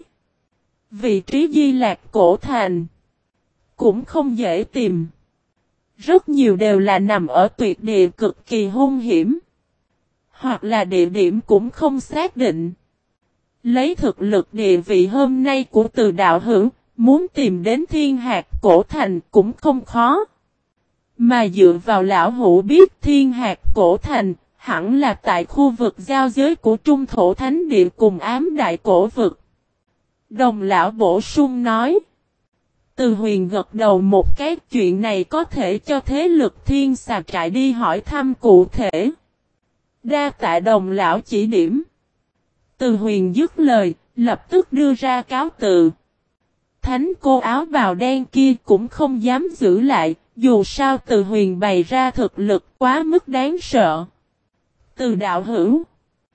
Vị trí Di Lạc Cổ Thành cũng không dễ tìm. Rất nhiều đều là nằm ở tuyệt địa cực kỳ hung hiểm. Hoặc là địa điểm cũng không xác định. Lấy thực lực địa vị hôm nay của Từ đạo hữu, muốn tìm đến Thiên Hạt Cổ Thành cũng không khó. Mà dựa vào lão hữu biết Thiên Hạt Cổ Thành, hẳn là tại khu vực giao giới của Trung Thổ Thánh Địa cùng Ám Đại Cổ Vực. Đồng lão bổ sung nói. Từ huyền gật đầu một cái, chuyện này có thể cho thế lực Thiên Xà Trại đi hỏi thăm cụ thể. Đa tạ đồng lão chỉ điểm. Từ huyền dứt lời, lập tức đưa ra cáo từ. Thánh cô áo bào đen kia cũng không dám giữ lại, dù sao Từ huyền bày ra thực lực quá mức đáng sợ. Từ đạo hữu,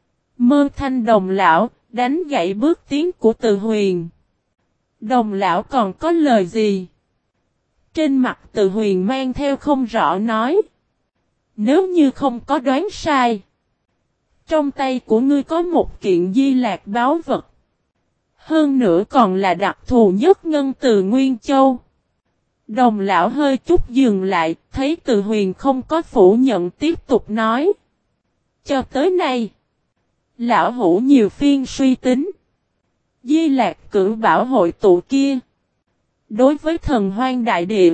Mơ Thanh đồng lão, đánh gãy bước tiến của Từ huyền. Đồng lão còn có lời gì? Trên mặt Từ huyền mang theo không rõ nói. Nếu như không có đoán sai, trong tay của ngươi có một kiện Di Lạc báu vật. Hơn nữa còn là đặc thù nhất ngân từ Nguyên Châu. Đồng lão hơi chút dừng lại, thấy Từ huyền không có phủ nhận tiếp tục nói. Cho tới nay, lão hữu nhiều phiên suy tính. Di Lạc cử bảo hội tụ kia, đối với thần hoang đại địa,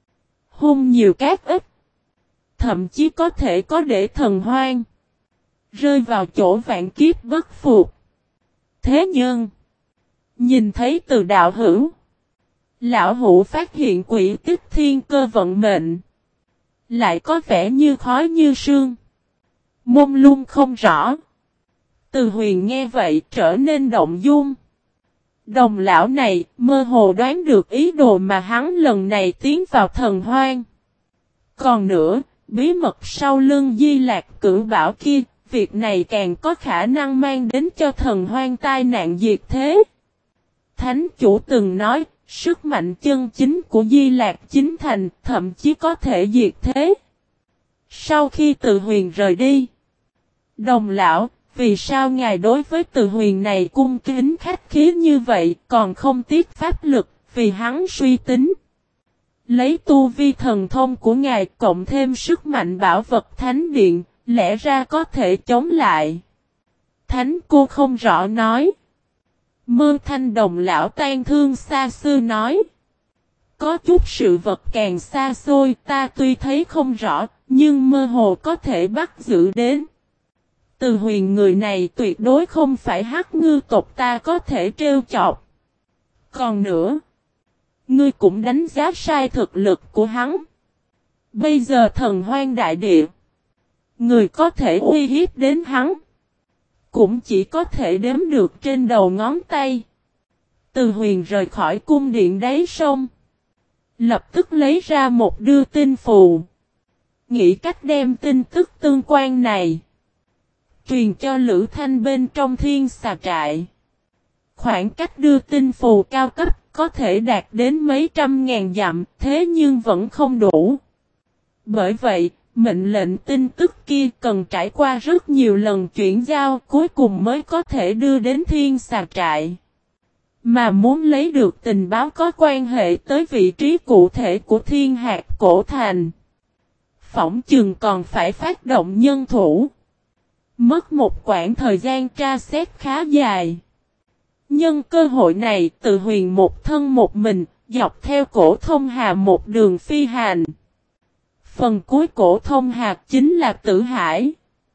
hung nhiều cát ít. Thậm chí có thể có để thần hoang rơi vào chỗ vạn kiếp bất phục. Thế nhưng, nhìn thấy Từ đạo hữu, lão hữu phát hiện quỷ tích thiên cơ vận mệnh, lại có vẻ như khói như sương, mông lung không rõ. Từ huyền nghe vậy trở nên động dung. Đồng lão này mơ hồ đoán được ý đồ mà hắn lần này tiến vào thần hoang. Còn nữa, bí mật sau lưng Di Lạc cử bảo kia, việc này càng có khả năng mang đến cho thần hoang tai nạn diệt thế. Thánh chủ từng nói, sức mạnh chân chính của Di Lạc chính thành, thậm chí có thể diệt thế. Sau khi Từ huyền rời đi, đồng lão, vì sao ngài đối với Từ huyền này cung kính khách khí như vậy, còn không tiếc pháp lực, vì hắn suy tính. Lấy tu vi thần thông của ngài cộng thêm sức mạnh bảo vật thánh điện, lẽ ra có thể chống lại. Thánh cô không rõ nói. Mơ Thanh đồng lão tan thương xa xưa nói. Có chút sự vật càng xa xôi ta tuy thấy không rõ, nhưng mơ hồ có thể bắt giữ đến. Từ huyền người này tuyệt đối không phải hắc ngư tộc ta có thể trêu chọc. Còn nữa, ngươi cũng đánh giá sai thực lực của hắn. Bây giờ thần hoang đại địa, người có thể uy hiếp đến hắn, cũng chỉ có thể đếm được trên đầu ngón tay. Từ Huyền rời khỏi cung điện đáy sông. Lập tức lấy ra một đưa tin phù. Nghĩ cách đem tin tức tương quan này truyền cho Lữ Thanh bên trong Thiên Xà Trại. Khoảng cách đưa tin phù cao cấp có thể đạt đến mấy trăm ngàn dặm, thế nhưng vẫn không đủ. Bởi vậy, mệnh lệnh tin tức kia cần trải qua rất nhiều lần chuyển giao, cuối cùng mới có thể đưa đến Thiên Xà Trại. Mà muốn lấy được tình báo có quan hệ tới vị trí cụ thể của Thiên Hạt Cổ Thành, phỏng chừng còn phải phát động nhân thủ. Mất một quãng thời gian tra xét khá dài. Nhân cơ hội này, Từ Huyền một thân một mình, dọc theo cổ thông hà một đường phi hành. Phần cuối cổ thông hà chính là Tử Hải.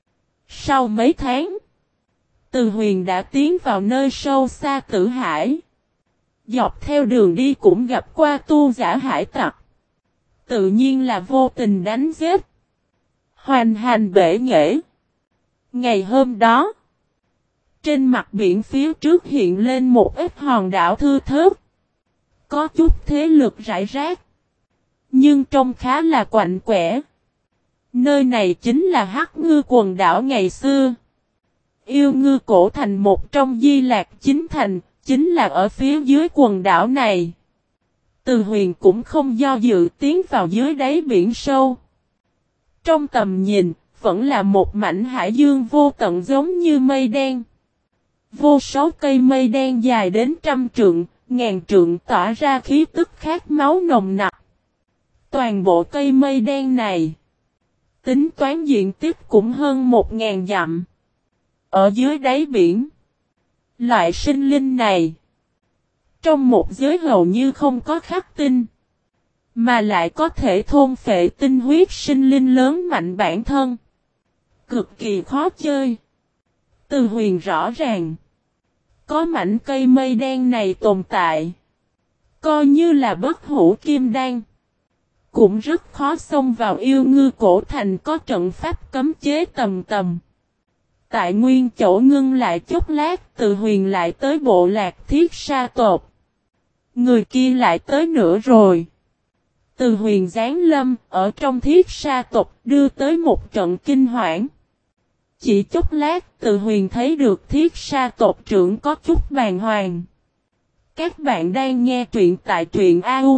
Sau mấy tháng, Từ Huyền đã tiến vào nơi sâu xa Tử Hải. Dọc theo đường đi cũng gặp qua tu giả hải tặc. Tự nhiên là vô tình đánh giết. Hoành hành bể nghệ. Ngày hôm đó, trên mặt biển phía trước hiện lên một ít hòn đảo thưa thớt. Có chút thế lực rải rác. Nhưng trông khá là quạnh quẽ. Nơi này chính là Hắc Ngư quần đảo ngày xưa. Yêu Ngư Cổ Thành một trong Di Lạc Chính Thành, chính là ở phía dưới quần đảo này. Từ Huyền cũng không do dự tiến vào dưới đáy biển sâu. Trong tầm nhìn, vẫn là một mảnh hải dương vô tận giống như mây đen. Vô số cây mây đen dài đến trăm trượng, ngàn trượng tỏa ra khí tức khát máu nồng nặc. Toàn bộ cây mây đen này, tính toán diện tích cũng hơn một ngàn dặm. Ở dưới đáy biển, loại sinh linh này, trong một giới hầu như không có khắc tinh, mà lại có thể thôn phệ tinh huyết sinh linh lớn mạnh bản thân. Cực kỳ khó chơi. Từ Huyền rõ ràng, có mảnh cây mây đen này tồn tại, coi như là bất hủ kim đan, cũng rất khó xông vào Yêu Ngư Cổ Thành có trận pháp cấm chế tầm tầm. Tại nguyên chỗ ngưng lại chốc lát, Từ Huyền lại tới bộ lạc Thiết Sa tộc. Người kia lại tới nữa rồi. Từ Huyền giáng lâm, ở trong Thiết Sa tộc đưa tới một trận kinh hoảng. Chỉ chốc lát, Từ Huyền thấy được Thiết Sa tộc trưởng có chút bàng hoàng. Các bạn đang nghe truyện tại truyện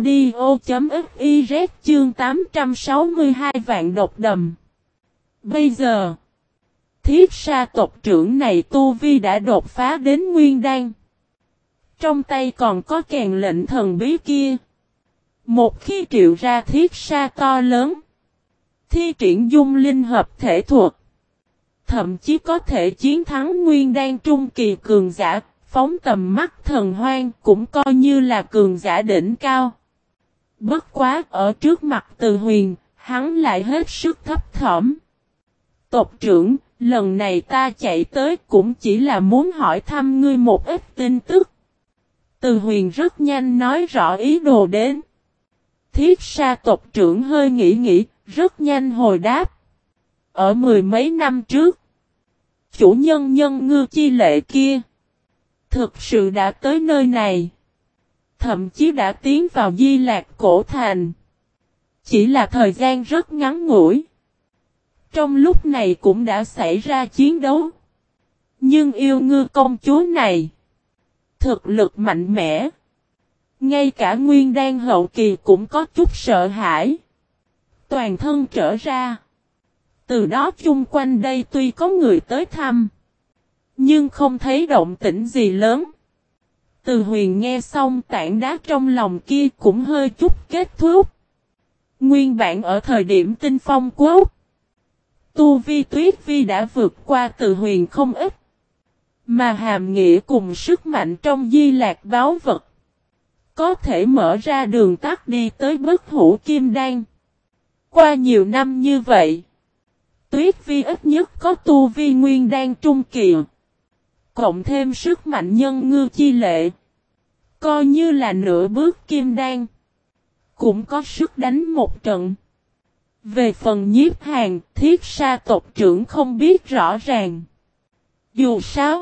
audio.fiz chương tám trăm sáu mươi hai vạn độc đầm. Bây giờ, Thiết Sa tộc trưởng này tu vi đã đột phá đến nguyên đan. Trong tay còn có kèn lệnh thần bí kia. Một khi triệu ra Thiết Sa to lớn, thi triển dung linh hợp thể thuật, thậm chí có thể chiến thắng nguyên đan trung kỳ cường giả, phóng tầm mắt thần hoang cũng coi như là cường giả đỉnh cao. Bất quá ở trước mặt Từ Huyền, hắn lại hết sức thấp thỏm. Tộc trưởng, lần này ta chạy tới cũng chỉ là muốn hỏi thăm ngươi một ít tin tức. Từ Huyền rất nhanh nói rõ ý đồ đến. Thiết Sa tộc trưởng hơi nghĩ nghĩ, rất nhanh hồi đáp. Ở mười mấy năm trước, chủ nhân nhân ngư chi lệ kia thực sự đã tới nơi này. Thậm chí đã tiến vào Di Lạc Cổ Thành. Chỉ là thời gian rất ngắn ngủi. Trong lúc này cũng đã xảy ra chiến đấu. Nhưng yêu ngư công chúa này, thực lực mạnh mẽ. Ngay cả nguyên đan hậu kỳ cũng có chút sợ hãi. Toàn thân trở ra. Từ đó chung quanh đây tuy có người tới thăm, nhưng không thấy động tĩnh gì lớn. Từ Huyền nghe xong tảng đá trong lòng kia cũng hơi chút kết thúc. Nguyên bản ở thời điểm Tinh Phong Quốc, tu vi Tuyết Vi đã vượt qua Từ Huyền không ít. Mà hàm nghĩa cùng sức mạnh trong Di Lạc báu vật, có thể mở ra đường tắt đi tới bất hủ kim đan. Qua nhiều năm như vậy, Tuyết Vi ít nhất có tu vi nguyên đan trung kỳ. Cộng thêm sức mạnh nhân ngư chi lệ, coi như là nửa bước kim đan, cũng có sức đánh một trận. Về phần Nhiếp Hàn, Thiết Sa tộc trưởng không biết rõ ràng. Dù sao,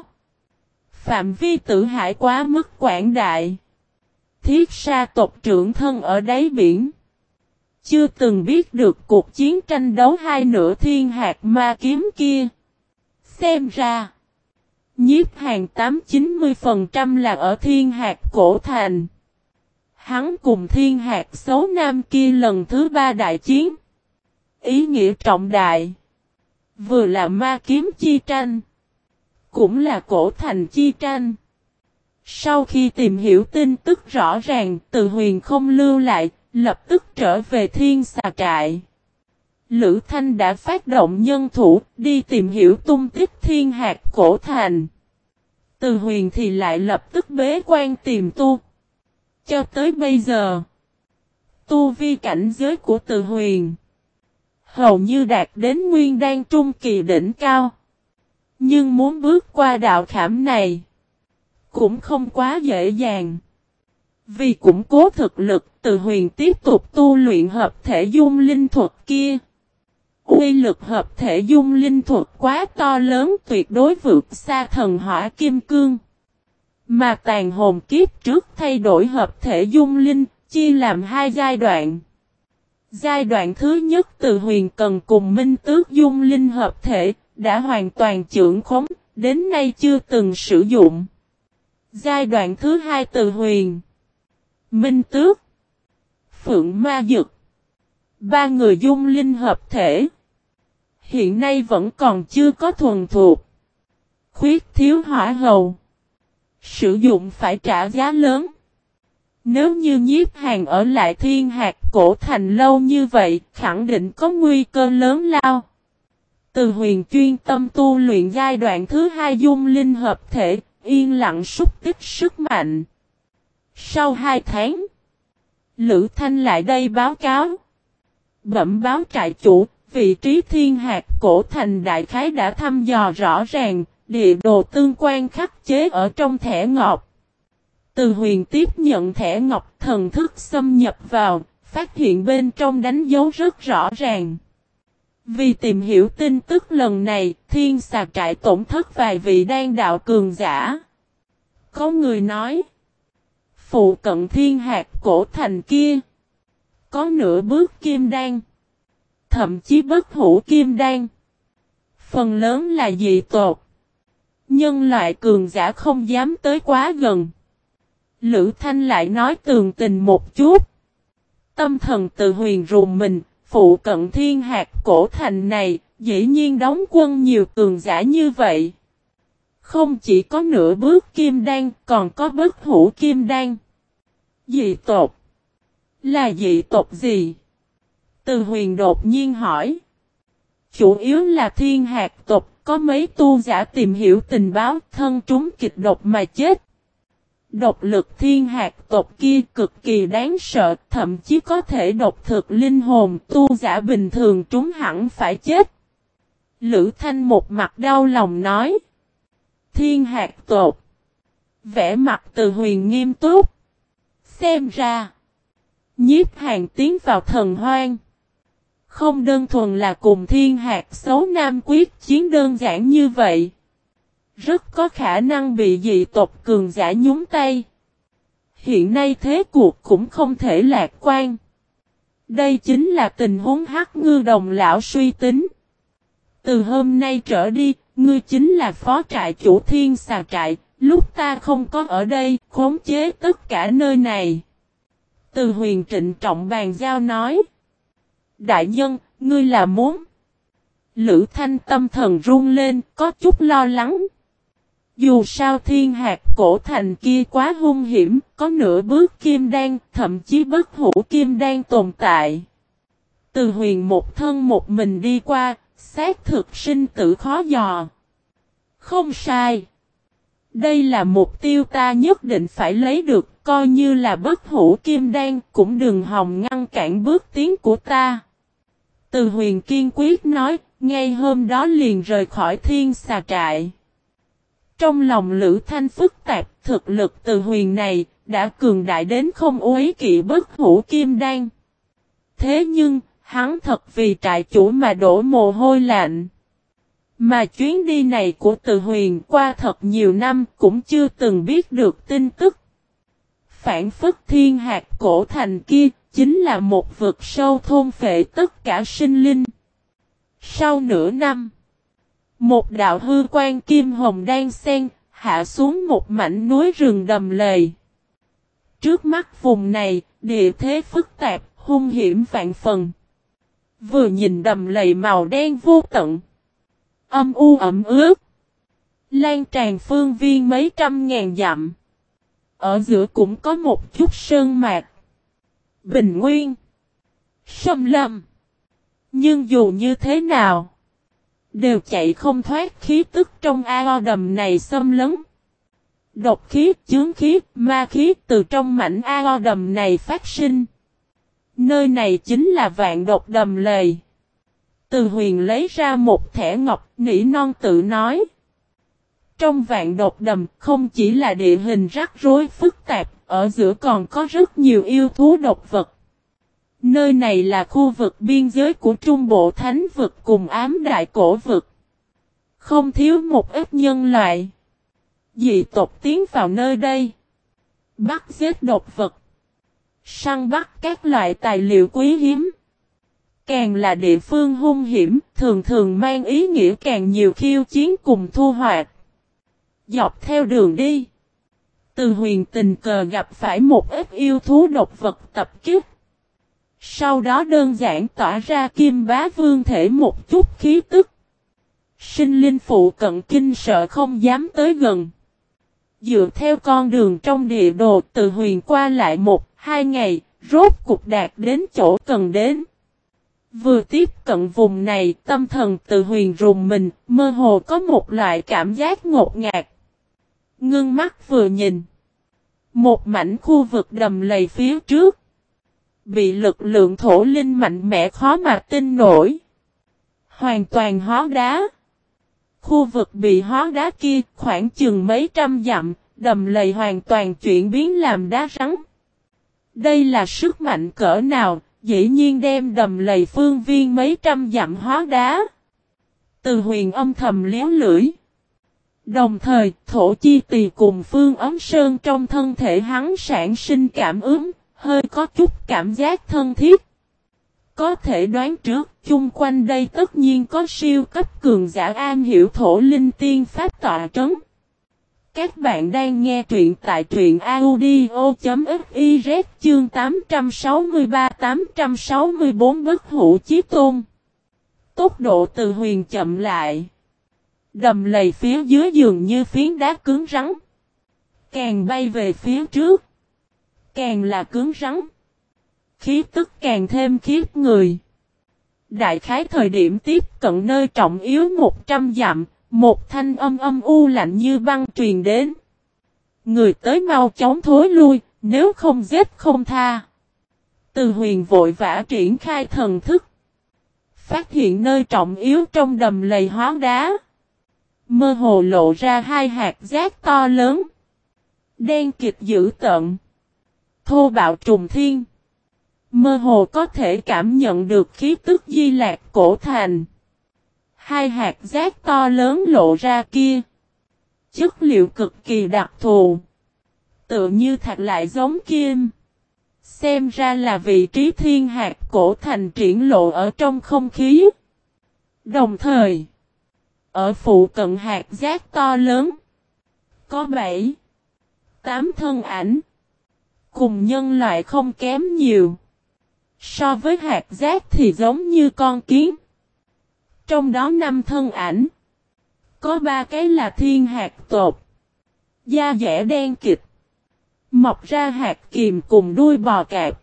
phạm vi Tử Hải quá mức quảng đại. Thiết Sa tộc trưởng thân ở đáy biển, chưa từng biết được cuộc chiến tranh đấu hai nửa thiên hạt ma kiếm kia. Xem ra, Nhiếp Hàn tám chín mươi phần trăm là ở thiên hạt cổ thành. Hắn cùng thiên hạt xấu nam kia lần thứ ba đại chiến. Ý nghĩa trọng đại. Vừa là ma kiếm chi tranh, cũng là cổ thành chi tranh. Sau khi tìm hiểu tin tức rõ ràng, Từ Huyền không lưu lại, lập tức trở về thiên xà trại. Lữ Thanh đã phát động nhân thủ, đi tìm hiểu tung tích thiên hạt cổ thành. Từ Huyền thì lại lập tức bế quan tìm tu. Cho tới bây giờ, tu vi cảnh giới của Từ Huyền hầu như đạt đến nguyên đan trung kỳ đỉnh cao. Nhưng muốn bước qua đạo khảm này cũng không quá dễ dàng. Vì củng cố thực lực, Từ Huyền tiếp tục tu luyện hợp thể dung linh thuật kia. Uy lực hợp thể dung linh thuật quá to lớn, tuyệt đối vượt xa thần hỏa kim cương. Mà tàn hồn kiếp trước thay đổi hợp thể dung linh, chia làm hai giai đoạn. Giai đoạn thứ nhất Từ Huyền cần cùng Minh Tước dung linh hợp thể, đã hoàn toàn chưởng khống, đến nay chưa từng sử dụng. Giai đoạn thứ hai Từ Huyền, Minh Tước, Phượng Ma Dực, ba người dung linh hợp thể. Hiện nay vẫn còn chưa có thuần thuộc. Khuyết thiếu hỏa hầu, sử dụng phải trả giá lớn. Nếu như Nhiếp Hàn ở lại thiên hạt cổ thành lâu như vậy, khẳng định có nguy cơ lớn lao. Từ Huyền chuyên tâm tu luyện giai đoạn thứ hai dung linh hợp thể, yên lặng xúc tích sức mạnh. Sau hai tháng, Lữ Thanh lại đây báo cáo. Bẩm báo trại chủ, vị trí thiên hạt cổ thành đại khái đã thăm dò rõ ràng, địa đồ tương quan khắc chế ở trong thẻ ngọc. Từ Huyền tiếp nhận thẻ ngọc, thần thức xâm nhập vào, phát hiện bên trong đánh dấu rất rõ ràng. Vì tìm hiểu tin tức lần này, thiên xà trại tổn thất vài vị đan đạo cường giả. Có người nói, phụ cận thiên hạt cổ thành kia, có nửa bước kim đan, thậm chí bất hủ kim đan. Phần lớn là dị tộc. Nhân loại cường giả không dám tới quá gần. Lữ Thanh lại nói tường tình một chút. Tâm thần Từ Huyền rùng mình, phụ cận thiên hạt cổ thành này, dĩ nhiên đóng quân nhiều cường giả như vậy. Không chỉ có nửa bước kim đan, còn có bất hủ kim đan. Dị tộc? Là dị tộc gì? Từ Huyền đột nhiên hỏi. Chủ yếu là thiên hạt tộc, có mấy tu giả tìm hiểu tình báo, thân trúng kịch độc mà chết. Độc lực thiên hạt tộc kia cực kỳ đáng sợ, thậm chí có thể độc thực linh hồn, tu giả bình thường trúng hẳn phải chết. Lữ Thanh một mặt đau lòng nói. Thiên hạt tộc. Vẻ mặt Từ Huyền nghiêm túc. Xem ra, Nhiếp Hàn tiến vào thần hoang. Không đơn thuần là cùng thiên hạt xấu nam quyết chiến đơn giản như vậy. Rất có khả năng bị dị tộc cường giả nhúng tay. Hiện nay thế cuộc cũng không thể lạc quan. Đây chính là tình huống Hắc Ngư Đồng lão suy tính. Từ hôm nay trở đi, ngươi chính là phó trại chủ thiên xà trại, lúc ta không có ở đây, khống chế tất cả nơi này. Từ Huyền trịnh trọng bàn giao nói. Đại nhân, ngươi là muốn. Lữ Thanh tâm thần run lên, có chút lo lắng. Dù sao thiên hạt cổ thành kia quá hung hiểm, có nửa bước kim đan, thậm chí bất hủ kim đan tồn tại. Từ Huyền một thân một mình đi qua, xác thực sinh tử khó dò. Không sai. Đây là mục tiêu ta nhất định phải lấy được, coi như là bất hủ kim đan, cũng đừng hòng ngăn cản bước tiến của ta. Từ Huyền kiên quyết nói, ngay hôm đó liền rời khỏi thiên xà trại. Trong lòng Lữ Thanh phức tạp, thực lực Từ Huyền này, đã cường đại đến không uế kỵ bất hủ kim đan. Thế nhưng, hắn thật vì trại chủ mà đổ mồ hôi lạnh. Mà chuyến đi này của Từ Huyền qua thật nhiều năm cũng chưa từng biết được tin tức. Phản phất thiên hạt cổ thành kia chính là một vực sâu thôn phệ tất cả sinh linh. Sau nửa năm, một đạo hư quan kim hồng đan sen hạ xuống một mảnh núi rừng đầm lầy. Trước mắt vùng này, địa thế phức tạp, hung hiểm vạn phần. Vừa nhìn đầm lầy màu đen vô tận, âm u ẩm ướt, lan tràn phương viên mấy trăm ngàn dặm. Ở giữa cũng có một chút sơn mạc, bình nguyên, sâm lâm. Nhưng dù như thế nào, đều chạy không thoát khí tức trong ao đầm này xâm lấn. Độc khí, chướng khí, ma khí từ trong mảnh ao đầm này phát sinh. Nơi này chính là vạn độc đầm lầy. Từ Huyền lấy ra một thẻ ngọc, nỉ non tự nói. Trong vạn độc đầm không chỉ là địa hình rắc rối phức tạp, ở giữa còn có rất nhiều yêu thú độc vật. Nơi này là khu vực biên giới của Trung Bộ Thánh vực cùng Ám Đại Cổ vực. Không thiếu một ít nhân loại. Dị tộc tiến vào nơi đây, bắt giết độc vật, săn bắt các loại tài liệu quý hiếm. Càng là địa phương hung hiểm, thường thường mang ý nghĩa càng nhiều khiêu chiến cùng thu hoạch. Dọc theo đường đi, Từ Huyền tình cờ gặp phải một ít yêu thú độc vật tập kích. Sau đó đơn giản tỏa ra Kim Bá Vương thể một chút khí tức. Sinh linh phụ cận kinh sợ không dám tới gần. Dựa theo con đường trong địa đồ, Từ Huyền qua lại một, hai ngày, rốt cục đạt đến chỗ cần đến. Vừa tiếp cận vùng này, tâm thần Từ Huyền rùng mình, mơ hồ có một loại cảm giác ngột ngạt. Ngưng mắt vừa nhìn, một mảnh khu vực đầm lầy phía trước, bị lực lượng thổ linh mạnh mẽ khó mà tin nổi. Hoàn toàn hóa đá. Khu vực bị hóa đá kia khoảng chừng mấy trăm dặm, đầm lầy hoàn toàn chuyển biến làm đá rắn. Đây là sức mạnh cỡ nào, dĩ nhiên đem đầm lầy phương viên mấy trăm dặm hóa đá. Từ Huyền âm thầm liếu lưỡi. Đồng thời, thổ chi tỳ cùng Phương Ấm Sơn trong thân thể hắn sản sinh cảm ứng, hơi có chút cảm giác thân thiết. Có thể đoán trước, chung quanh đây tất nhiên có siêu cấp cường giả am hiểu thổ linh tiên pháp tọa trấn. Các bạn đang nghe truyện tại truyện audio.fiz chương tám trăm sáu mươi ba tám trăm sáu mươi bốn Bất Hủ Chí Tôn. Tốc độ Từ Huyền chậm lại. Đầm lầy phía dưới dường như phiến đá cứng rắn. Càng bay về phía trước, càng là cứng rắn. Khí tức càng thêm khiếp người. Đại khái thời điểm tiếp cận nơi trọng yếu một trăm dặm, một thanh âm âm u lạnh như băng truyền đến. Người tới mau chóng thối lui, nếu không giết không tha. Từ Huyền vội vã triển khai thần thức. Phát hiện nơi trọng yếu trong đầm lầy hóa đá. Mơ hồ lộ ra hai hạt giác to lớn. Đen kịt dữ tợn. Thô bạo trùng thiên. Mơ hồ có thể cảm nhận được khí tức Di Lạc cổ thành. Hai hạt giác to lớn lộ ra kia. Chất liệu cực kỳ đặc thù. Tựa như thạch lại giống kim. Xem ra là vị trí thiên hạt cổ thành triển lộ ở trong không khí. Đồng thời, ở phụ cận hạt giác to lớn, có bảy, tám thân ảnh. Cùng nhân loại không kém nhiều. So với hạt giác thì giống như con kiến. Trong đó năm thân ảnh. Có ba cái là thiên hạt tột. Da dẻ đen kịt. Mọc ra hạt kiềm cùng đuôi bò cạp.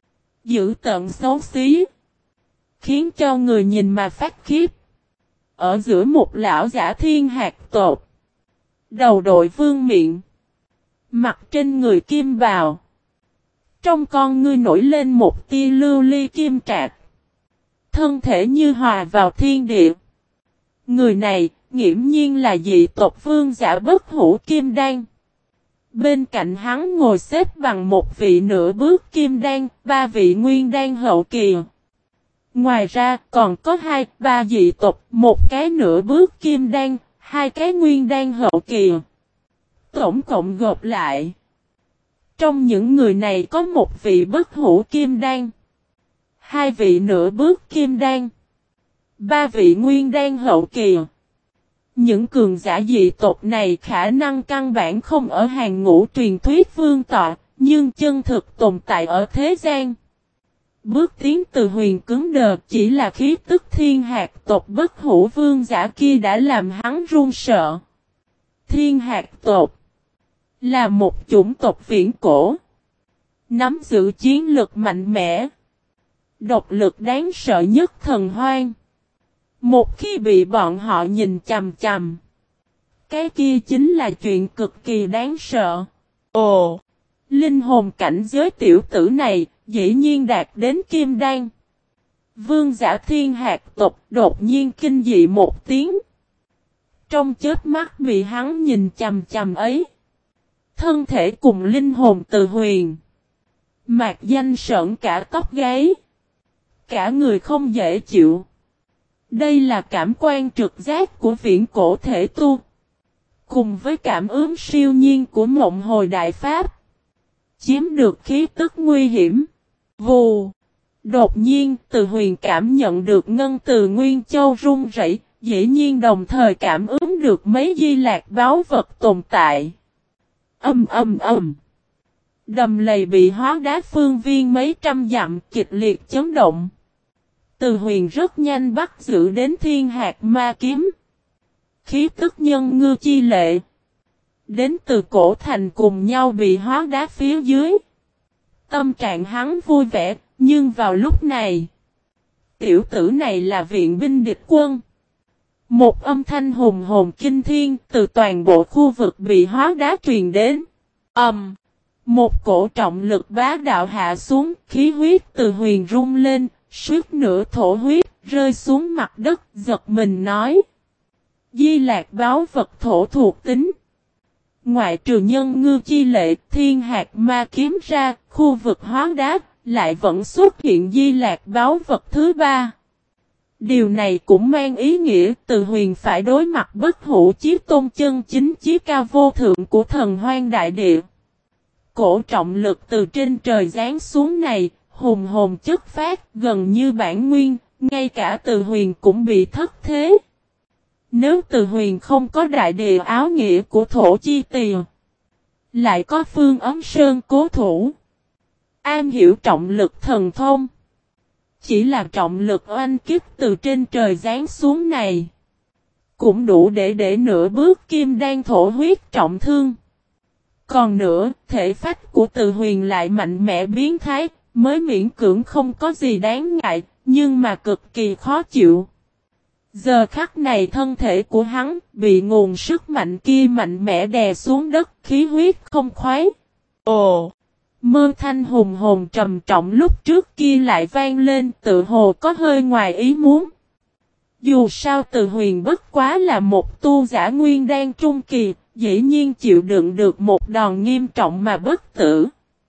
Dữ tợn xấu xí. Khiến cho người nhìn mà phát khiếp. Ở giữa một lão giả thiên hạt tột. Đầu đội vương miệng. Mặt trên người kim bào. Trong con ngươi nổi lên một tia lưu ly kim trạc. Thân thể như hòa vào thiên địa. Người này, nghiễm nhiên là dị tộc vương giả Bất Hủ Kim Đan. Bên cạnh hắn ngồi xếp bằng một vị nửa bước kim đan, ba vị nguyên đan hậu kỳ. Ngoài ra còn có hai, ba dị tộc, một cái nửa bước kim đan, hai cái nguyên đan hậu kỳ. Tổng cộng gộp lại. Trong những người này có một vị bất hủ kim đan, hai vị nửa bước kim đan, ba vị nguyên đan hậu kỳ. Những cường giả dị tộc này khả năng căn bản không ở hàng ngũ truyền thuyết vương tọa, nhưng chân thực tồn tại ở thế gian. Bước tiến từ huyền cứng đờ, chỉ là khí tức thiên hạt tộc bất hủ vương giả kia đã làm hắn run sợ. Thiên hạt tộc là một chủng tộc viễn cổ, nắm giữ chiến lực mạnh mẽ, độc lực đáng sợ nhất thần hoang. Một khi bị bọn họ nhìn chằm chằm, cái kia chính là chuyện cực kỳ đáng sợ. Ồ, linh hồn cảnh giới tiểu tử này dĩ nhiên đạt đến kim đan. Vương giả thiên hạt tộc đột nhiên kinh dị một tiếng. Trong chớp mắt bị hắn nhìn chằm chằm ấy, thân thể cùng linh hồn từ huyền mạc danh sởn cả tóc gáy, cả người không dễ chịu. Đây là cảm quan trực giác của viễn cổ thể tu, cùng với cảm ứng siêu nhiên của mộng hồi đại pháp, chiếm được khí tức nguy hiểm. Vù! Đột nhiên từ huyền cảm nhận được ngân từ Nguyên Châu rung rẩy, dĩ nhiên đồng thời cảm ứng được mấy di lạc báu vật tồn tại. Âm âm âm! Đầm lầy bị hóa đá phương viên mấy trăm dặm kịch liệt chấn động. Từ huyền rất nhanh bắt giữ đến thiên hạt ma kiếm. Khí tức nhân ngư chi lệ đến từ cổ thành cùng nhau bị hóa đá phía dưới. Tâm trạng hắn vui vẻ, nhưng vào lúc này, tiểu tử này là viện binh địch quân. Một âm thanh hùng hồn kinh thiên từ toàn bộ khu vực bị hóa đá truyền đến. Ầm! Um, một cổ trọng lực bá đạo hạ xuống, khí huyết từ huyền rung lên, suýt nửa thổ huyết, rơi xuống mặt đất, giật mình nói. Di lạc báo vật thổ thuộc tính. Ngoại trừ nhân ngư chi lệ, thiên hạt ma kiếm ra, khu vực hóa đá, lại vẫn xuất hiện di lạc báo vật thứ ba. Điều này cũng mang ý nghĩa từ huyền phải đối mặt bất hủ chí tôn chân chính chí cao vô thượng của thần hoang đại địa. Cổ trọng lực từ trên trời giáng xuống này, hùng hồn chất phát gần như bản nguyên, ngay cả từ huyền cũng bị thất thế. Nếu từ huyền không có đại địa áo nghĩa của thổ chi tỳ, lại có phương ấm sơn cố thủ, am hiểu trọng lực thần thông, chỉ là trọng lực oanh kích từ trên trời giáng xuống này, cũng đủ để để nửa bước kim đan thổ huyết trọng thương. Còn nữa, thể phách của từ huyền lại mạnh mẽ biến thái, mới miễn cưỡng không có gì đáng ngại, nhưng mà cực kỳ khó chịu. Giờ khắc này thân thể của hắn bị nguồn sức mạnh kia mạnh mẽ đè xuống đất, khí huyết không khoái. Ồ! Mơ thanh hùng hồn trầm trọng lúc trước kia lại vang lên, tự hồ có hơi ngoài ý muốn. Dù sao từ huyền bất quá là một tu giả nguyên đan trung kỳ, dĩ nhiên chịu đựng được một đòn nghiêm trọng mà bất tử.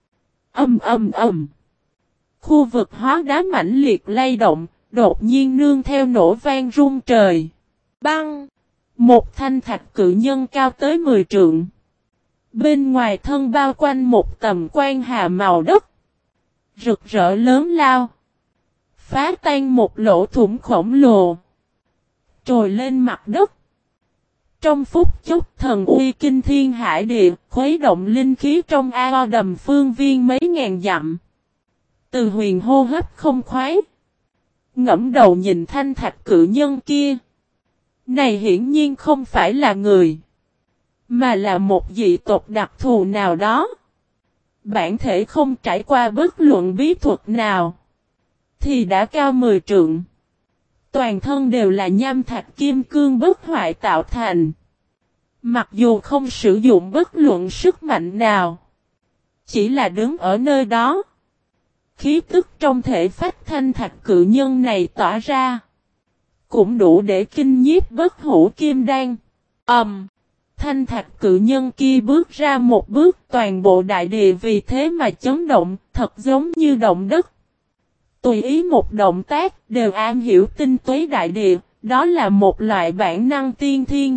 Âm âm âm! Khu vực hóa đá mãnh liệt lay động, đột nhiên nương theo nổ vang rung trời. Băng! Một thanh thạch cự nhân cao tới mười trượng. Bên ngoài thân bao quanh một tầm quan hà màu đất. Rực rỡ lớn lao. Phá tan một lỗ thủng khổng lồ. Trồi lên mặt đất. Trong phút chốc thần uy kinh thiên hải địa, khuấy động linh khí trong ao đầm phương viên mấy ngàn dặm. Từ huyền hô hấp không khoái. Ngẫm đầu nhìn thanh thạch cự nhân kia. Này hiển nhiên không phải là người, mà là một dị tộc đặc thù nào đó. Bản thể không trải qua bất luận bí thuật nào, thì đã cao mười trượng. Toàn thân đều là nham thạch kim cương bất hoại tạo thành. Mặc dù không sử dụng bất luận sức mạnh nào, chỉ là đứng ở nơi đó, khí tức trong thể phách thanh thạch cự nhân này tỏa ra, cũng đủ để kinh nhiếp bất hủ kim đan. Ầm! Um, thanh thạch cự nhân kia bước ra một bước, toàn bộ đại địa vì thế mà chấn động, thật giống như động đất. Tùy ý một động tác đều am hiểu tinh túy đại địa, đó là một loại bản năng tiên thiên.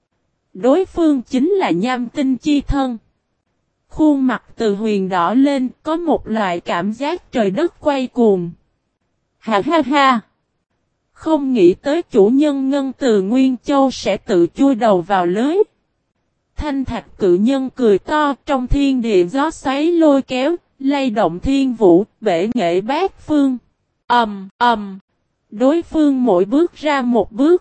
Đối phương chính là nham tinh chi thân. Khuôn mặt Từ Huyền đỏ lên, có một loại cảm giác trời đất quay cuồng. Ha ha ha! Không nghĩ tới chủ nhân Ngân Từ Nguyên Châu sẽ tự chui đầu vào lưới. Thanh thạch cự nhân cười to, trong thiên địa gió xoáy lôi kéo, lay động thiên vũ, bể nghệ bát phương. Ầm, ầm. Đối phương mỗi bước ra một bước.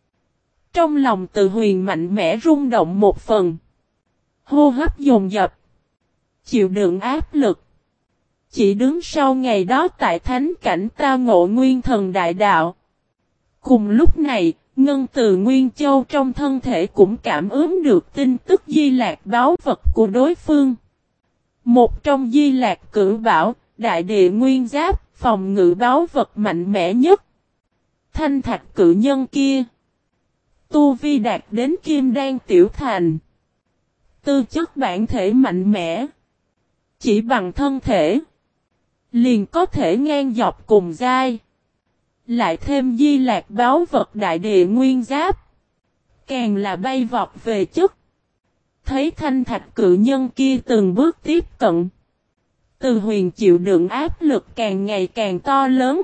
Trong lòng Từ Huyền mạnh mẽ rung động một phần. Hô hấp dồn dập. Chịu đựng áp lực. Chỉ đứng sau ngày đó tại thánh cảnh ta ngộ nguyên thần đại đạo. Cùng lúc này, Ngân Từ Nguyên Châu trong thân thể cũng cảm ứng được tin tức di lạc báu vật của đối phương. Một trong di lạc cử bảo, đại địa nguyên giáp, phòng ngự báu vật mạnh mẽ nhất. Thanh thạch cự nhân kia. Tu vi đạt đến kim đan tiểu thành. Tư chất bản thể mạnh mẽ. Chỉ bằng thân thể. Liền có thể ngang dọc cùng giai. Lại thêm di lạc báu vật đại địa nguyên giáp. Càng là bay vọt về chất. Thấy thanh thạch cự nhân kia từng bước tiếp cận. Từ Huyền chịu đựng áp lực càng ngày càng to lớn.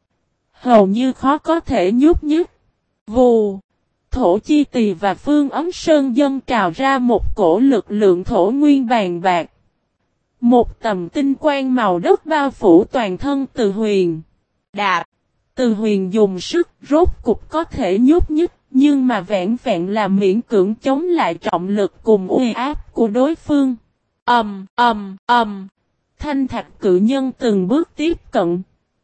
Hầu như khó có thể nhúc nhích. Vù. Thổ chi tỳ và phương ấm sơn dâng trào ra một cổ lực lượng thổ nguyên bàn bạc. Một tầm tinh quang màu đất bao phủ toàn thân Từ Huyền. Đạp. Từ Huyền dùng sức rốt cục có thể nhúc nhích. Nhưng mà vẹn vẹn là miễn cưỡng chống lại trọng lực cùng uy áp của đối phương. Ầm, ầm, ầm. Thanh thạch cự nhân từng bước tiếp cận.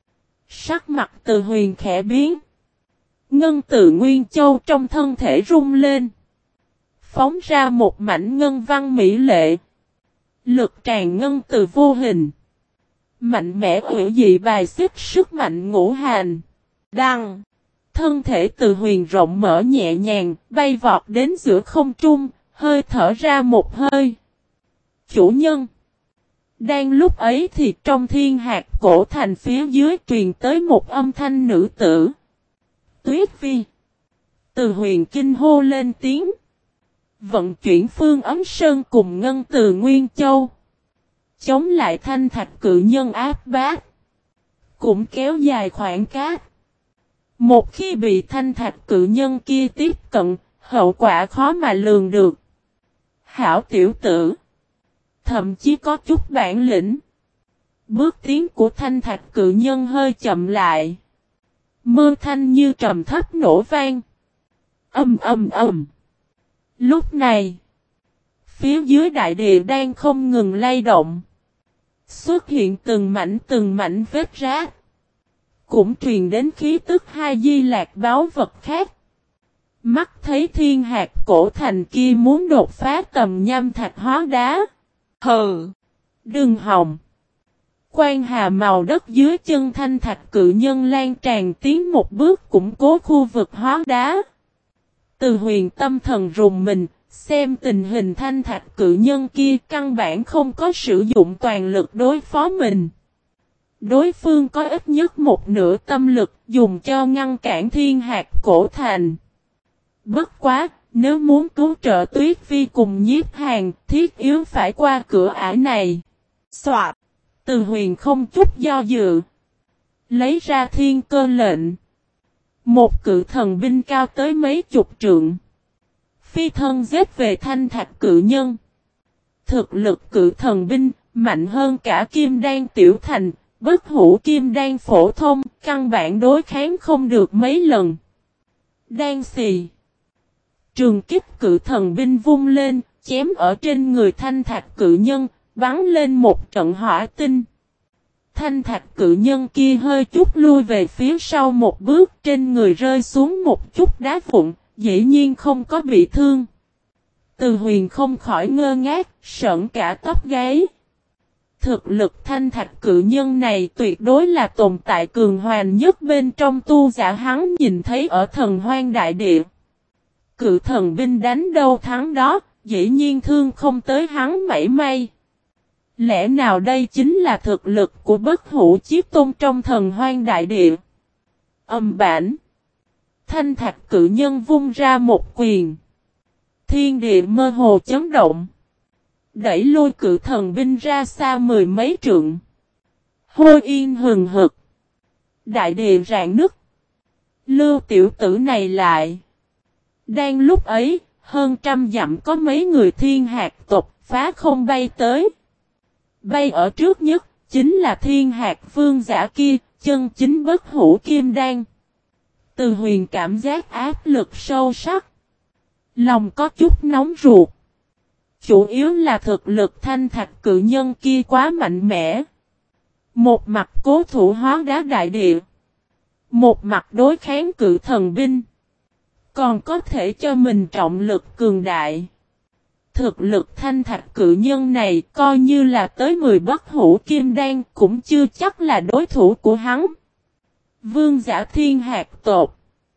Sắc mặt Từ Huyền khẽ biến. Ngân Từ Nguyên Châu trong thân thể rung lên. Phóng ra một mảnh ngân văn mỹ lệ. Lực tràn ngân từ vô hình. Mạnh mẽ hữu dị bài xích sức mạnh ngũ hành. Đăng. Thân thể Từ Huyền rộng mở nhẹ nhàng, bay vọt đến giữa không trung, hơi thở ra một hơi. Chủ nhân. Đang lúc ấy thì trong thiên hạt cổ thành phía dưới truyền tới một âm thanh nữ tử. Tuyết Vi. Từ Huyền kinh hô lên tiếng. Vận chuyển phương ấm sơn cùng Ngân Từ Nguyên Châu. Chống lại thanh thạch cự nhân áp bát. Cũng kéo dài khoảng cách. Một khi bị thanh thạch cự nhân kia tiếp cận, hậu quả khó mà lường được. Hảo tiểu tử. Thậm chí có chút bản lĩnh. Bước tiến của thanh thạch cự nhân hơi chậm lại. Mơ thanh như trầm thấp nổ vang. Âm âm âm. Lúc này, phía dưới đại địa đang không ngừng lay động. Xuất hiện từng mảnh từng mảnh vết rác. Cũng truyền đến khí tức hai di lạc báu vật khác. Mắt thấy thiên hạt cổ thành kia muốn đột phá tầm nham thạch hóa đá. Hừ! Đừng hòng! Quan hà màu đất dưới chân thanh thạch cự nhân lan tràn tiến một bước củng cố khu vực hóa đá. Từ Huyền tâm thần rùng mình, xem tình hình thanh thạch cự nhân kia căn bản không có sử dụng toàn lực đối phó mình. Đối phương có ít nhất một nửa tâm lực dùng cho ngăn cản thiên hạt cổ thành. Bất quá, nếu muốn cứu trợ Tuyết Vi cùng Nhiếp Hàn, thiết yếu phải qua cửa ải này. Soạt! Từ Huyền không chút do dự. Lấy ra thiên cơ lệnh. Một cự thần binh cao tới mấy chục trượng. Phi thân giết về thanh thạch cự nhân. Thực lực cự thần binh mạnh hơn cả kim đan tiểu thành, bất hủ kim đan phổ thông, căn bản đối kháng không được mấy lần. Đan xì. Trường kích cự thần binh vung lên, chém ở trên người thanh thạch cự nhân, bắn lên một trận hỏa tinh. Thanh thạch cự nhân kia hơi chút lui về phía sau một bước, trên người rơi xuống một chút đá vụn, dĩ nhiên không có bị thương. Từ Huyền không khỏi ngơ ngác, sởn cả tóc gáy. Thực lực thanh thạch cự nhân này tuyệt đối là tồn tại cường hoành nhất bên trong tu giả hắn nhìn thấy ở thần hoang đại địa. Cự thần binh đánh đâu thắng đó, dĩ nhiên thương không tới hắn mảy may. Lẽ nào đây chính là thực lực của Bất Hủ Chí Tôn trong Thần Hoang Đại Địa? Âm bản. Thanh thạch cự nhân vung ra một quyền. Thiên địa mơ hồ chấn động. Đẩy lôi cự thần binh ra xa mười mấy trượng. Hôi yên hừng hực. Đại địa rạn nứt. Lưu tiểu tử này lại. Đang lúc ấy, hơn trăm dặm có mấy người thiên hạt tộc phá không bay tới. Bay ở trước nhất, chính là thiên hạt vương giả kia, chân chính bất hủ kim đan. Từ Huyền cảm giác áp lực sâu sắc. Lòng có chút nóng ruột. Chủ yếu là thực lực thanh thạch cự nhân kia quá mạnh mẽ. Một mặt cố thủ hóa đá đại địa. Một mặt đối kháng cự thần binh. Còn có thể cho mình trọng lực cường đại. Thực lực thanh thạch cự nhân này coi như là tới mười bất hủ kim đan cũng chưa chắc là đối thủ của hắn. Vương giả thiên hạt tột.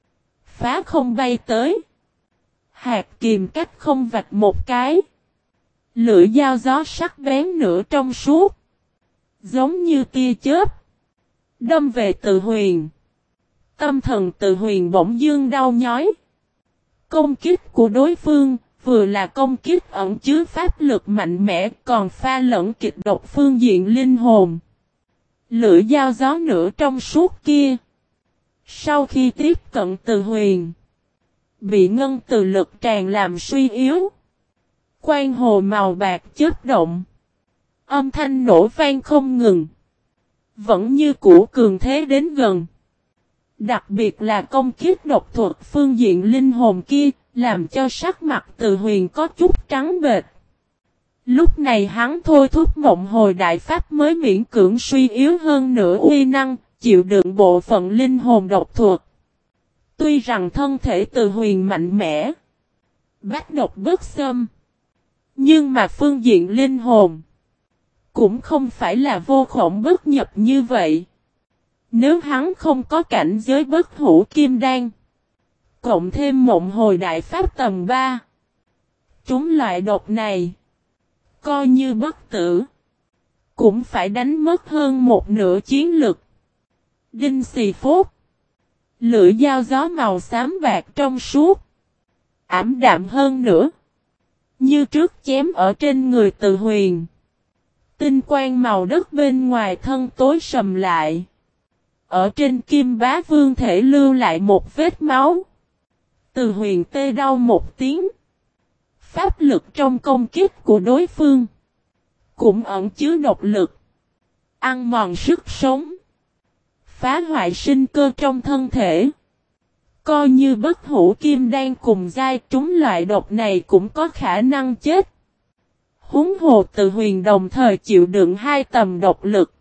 Phá không bay tới. Hạt kìm cách không vạch một cái. Lưỡi dao gió sắc bén nửa trong suốt. Giống như tia chớp. Đâm về Từ Huyền. Tâm thần Từ Huyền bỗng dưng đau nhói. Công kích của đối phương vừa là công kích ẩn chứa pháp lực mạnh mẽ còn pha lẫn kịch độc phương diện linh hồn. Lưỡi dao gió nửa trong suốt kia. Sau khi tiếp cận Từ Huyền. Bị ngân từ lực tràn làm suy yếu. Quang hồ màu bạc chớp động. Âm thanh nổ vang không ngừng. Vẫn như cũ cường thế đến gần. Đặc biệt là công kích độc thuật phương diện linh hồn kia, làm cho sắc mặt Từ Huyền có chút trắng bệch. Lúc này hắn thôi thúc mộng hồi đại pháp mới miễn cưỡng suy yếu hơn nửa uy năng, chịu đựng bộ phận linh hồn độc thuật. Tuy rằng thân thể Từ Huyền mạnh mẽ, bách độc bất xâm, nhưng mà phương diện linh hồn cũng không phải là vô khổng bất nhập như vậy. Nếu hắn không có cảnh giới bất hủ kim đan, cộng thêm mộng hồi đại pháp tầng ba, trúng loại độc này, coi như bất tử, cũng phải đánh mất hơn một nửa chiến lực. Đinh xì phốt. Lưỡi dao gió màu xám bạc trong suốt. Ảm đạm hơn nữa. Như trước chém ở trên người Từ Huyền. Tinh quang màu đất bên ngoài thân tối sầm lại. Ở trên kim bá vương thể lưu lại một vết máu. Từ Huyền tê đau một tiếng. Pháp lực trong công kích của đối phương cũng ẩn chứa độc lực. Ăn mòn sức sống. Phá hoại sinh cơ trong thân thể. Coi như bất hủ kim đan cùng giai trúng loại độc này cũng có khả năng chết. Huống hồ Từ Huyền đồng thời chịu đựng hai tầm độc lực.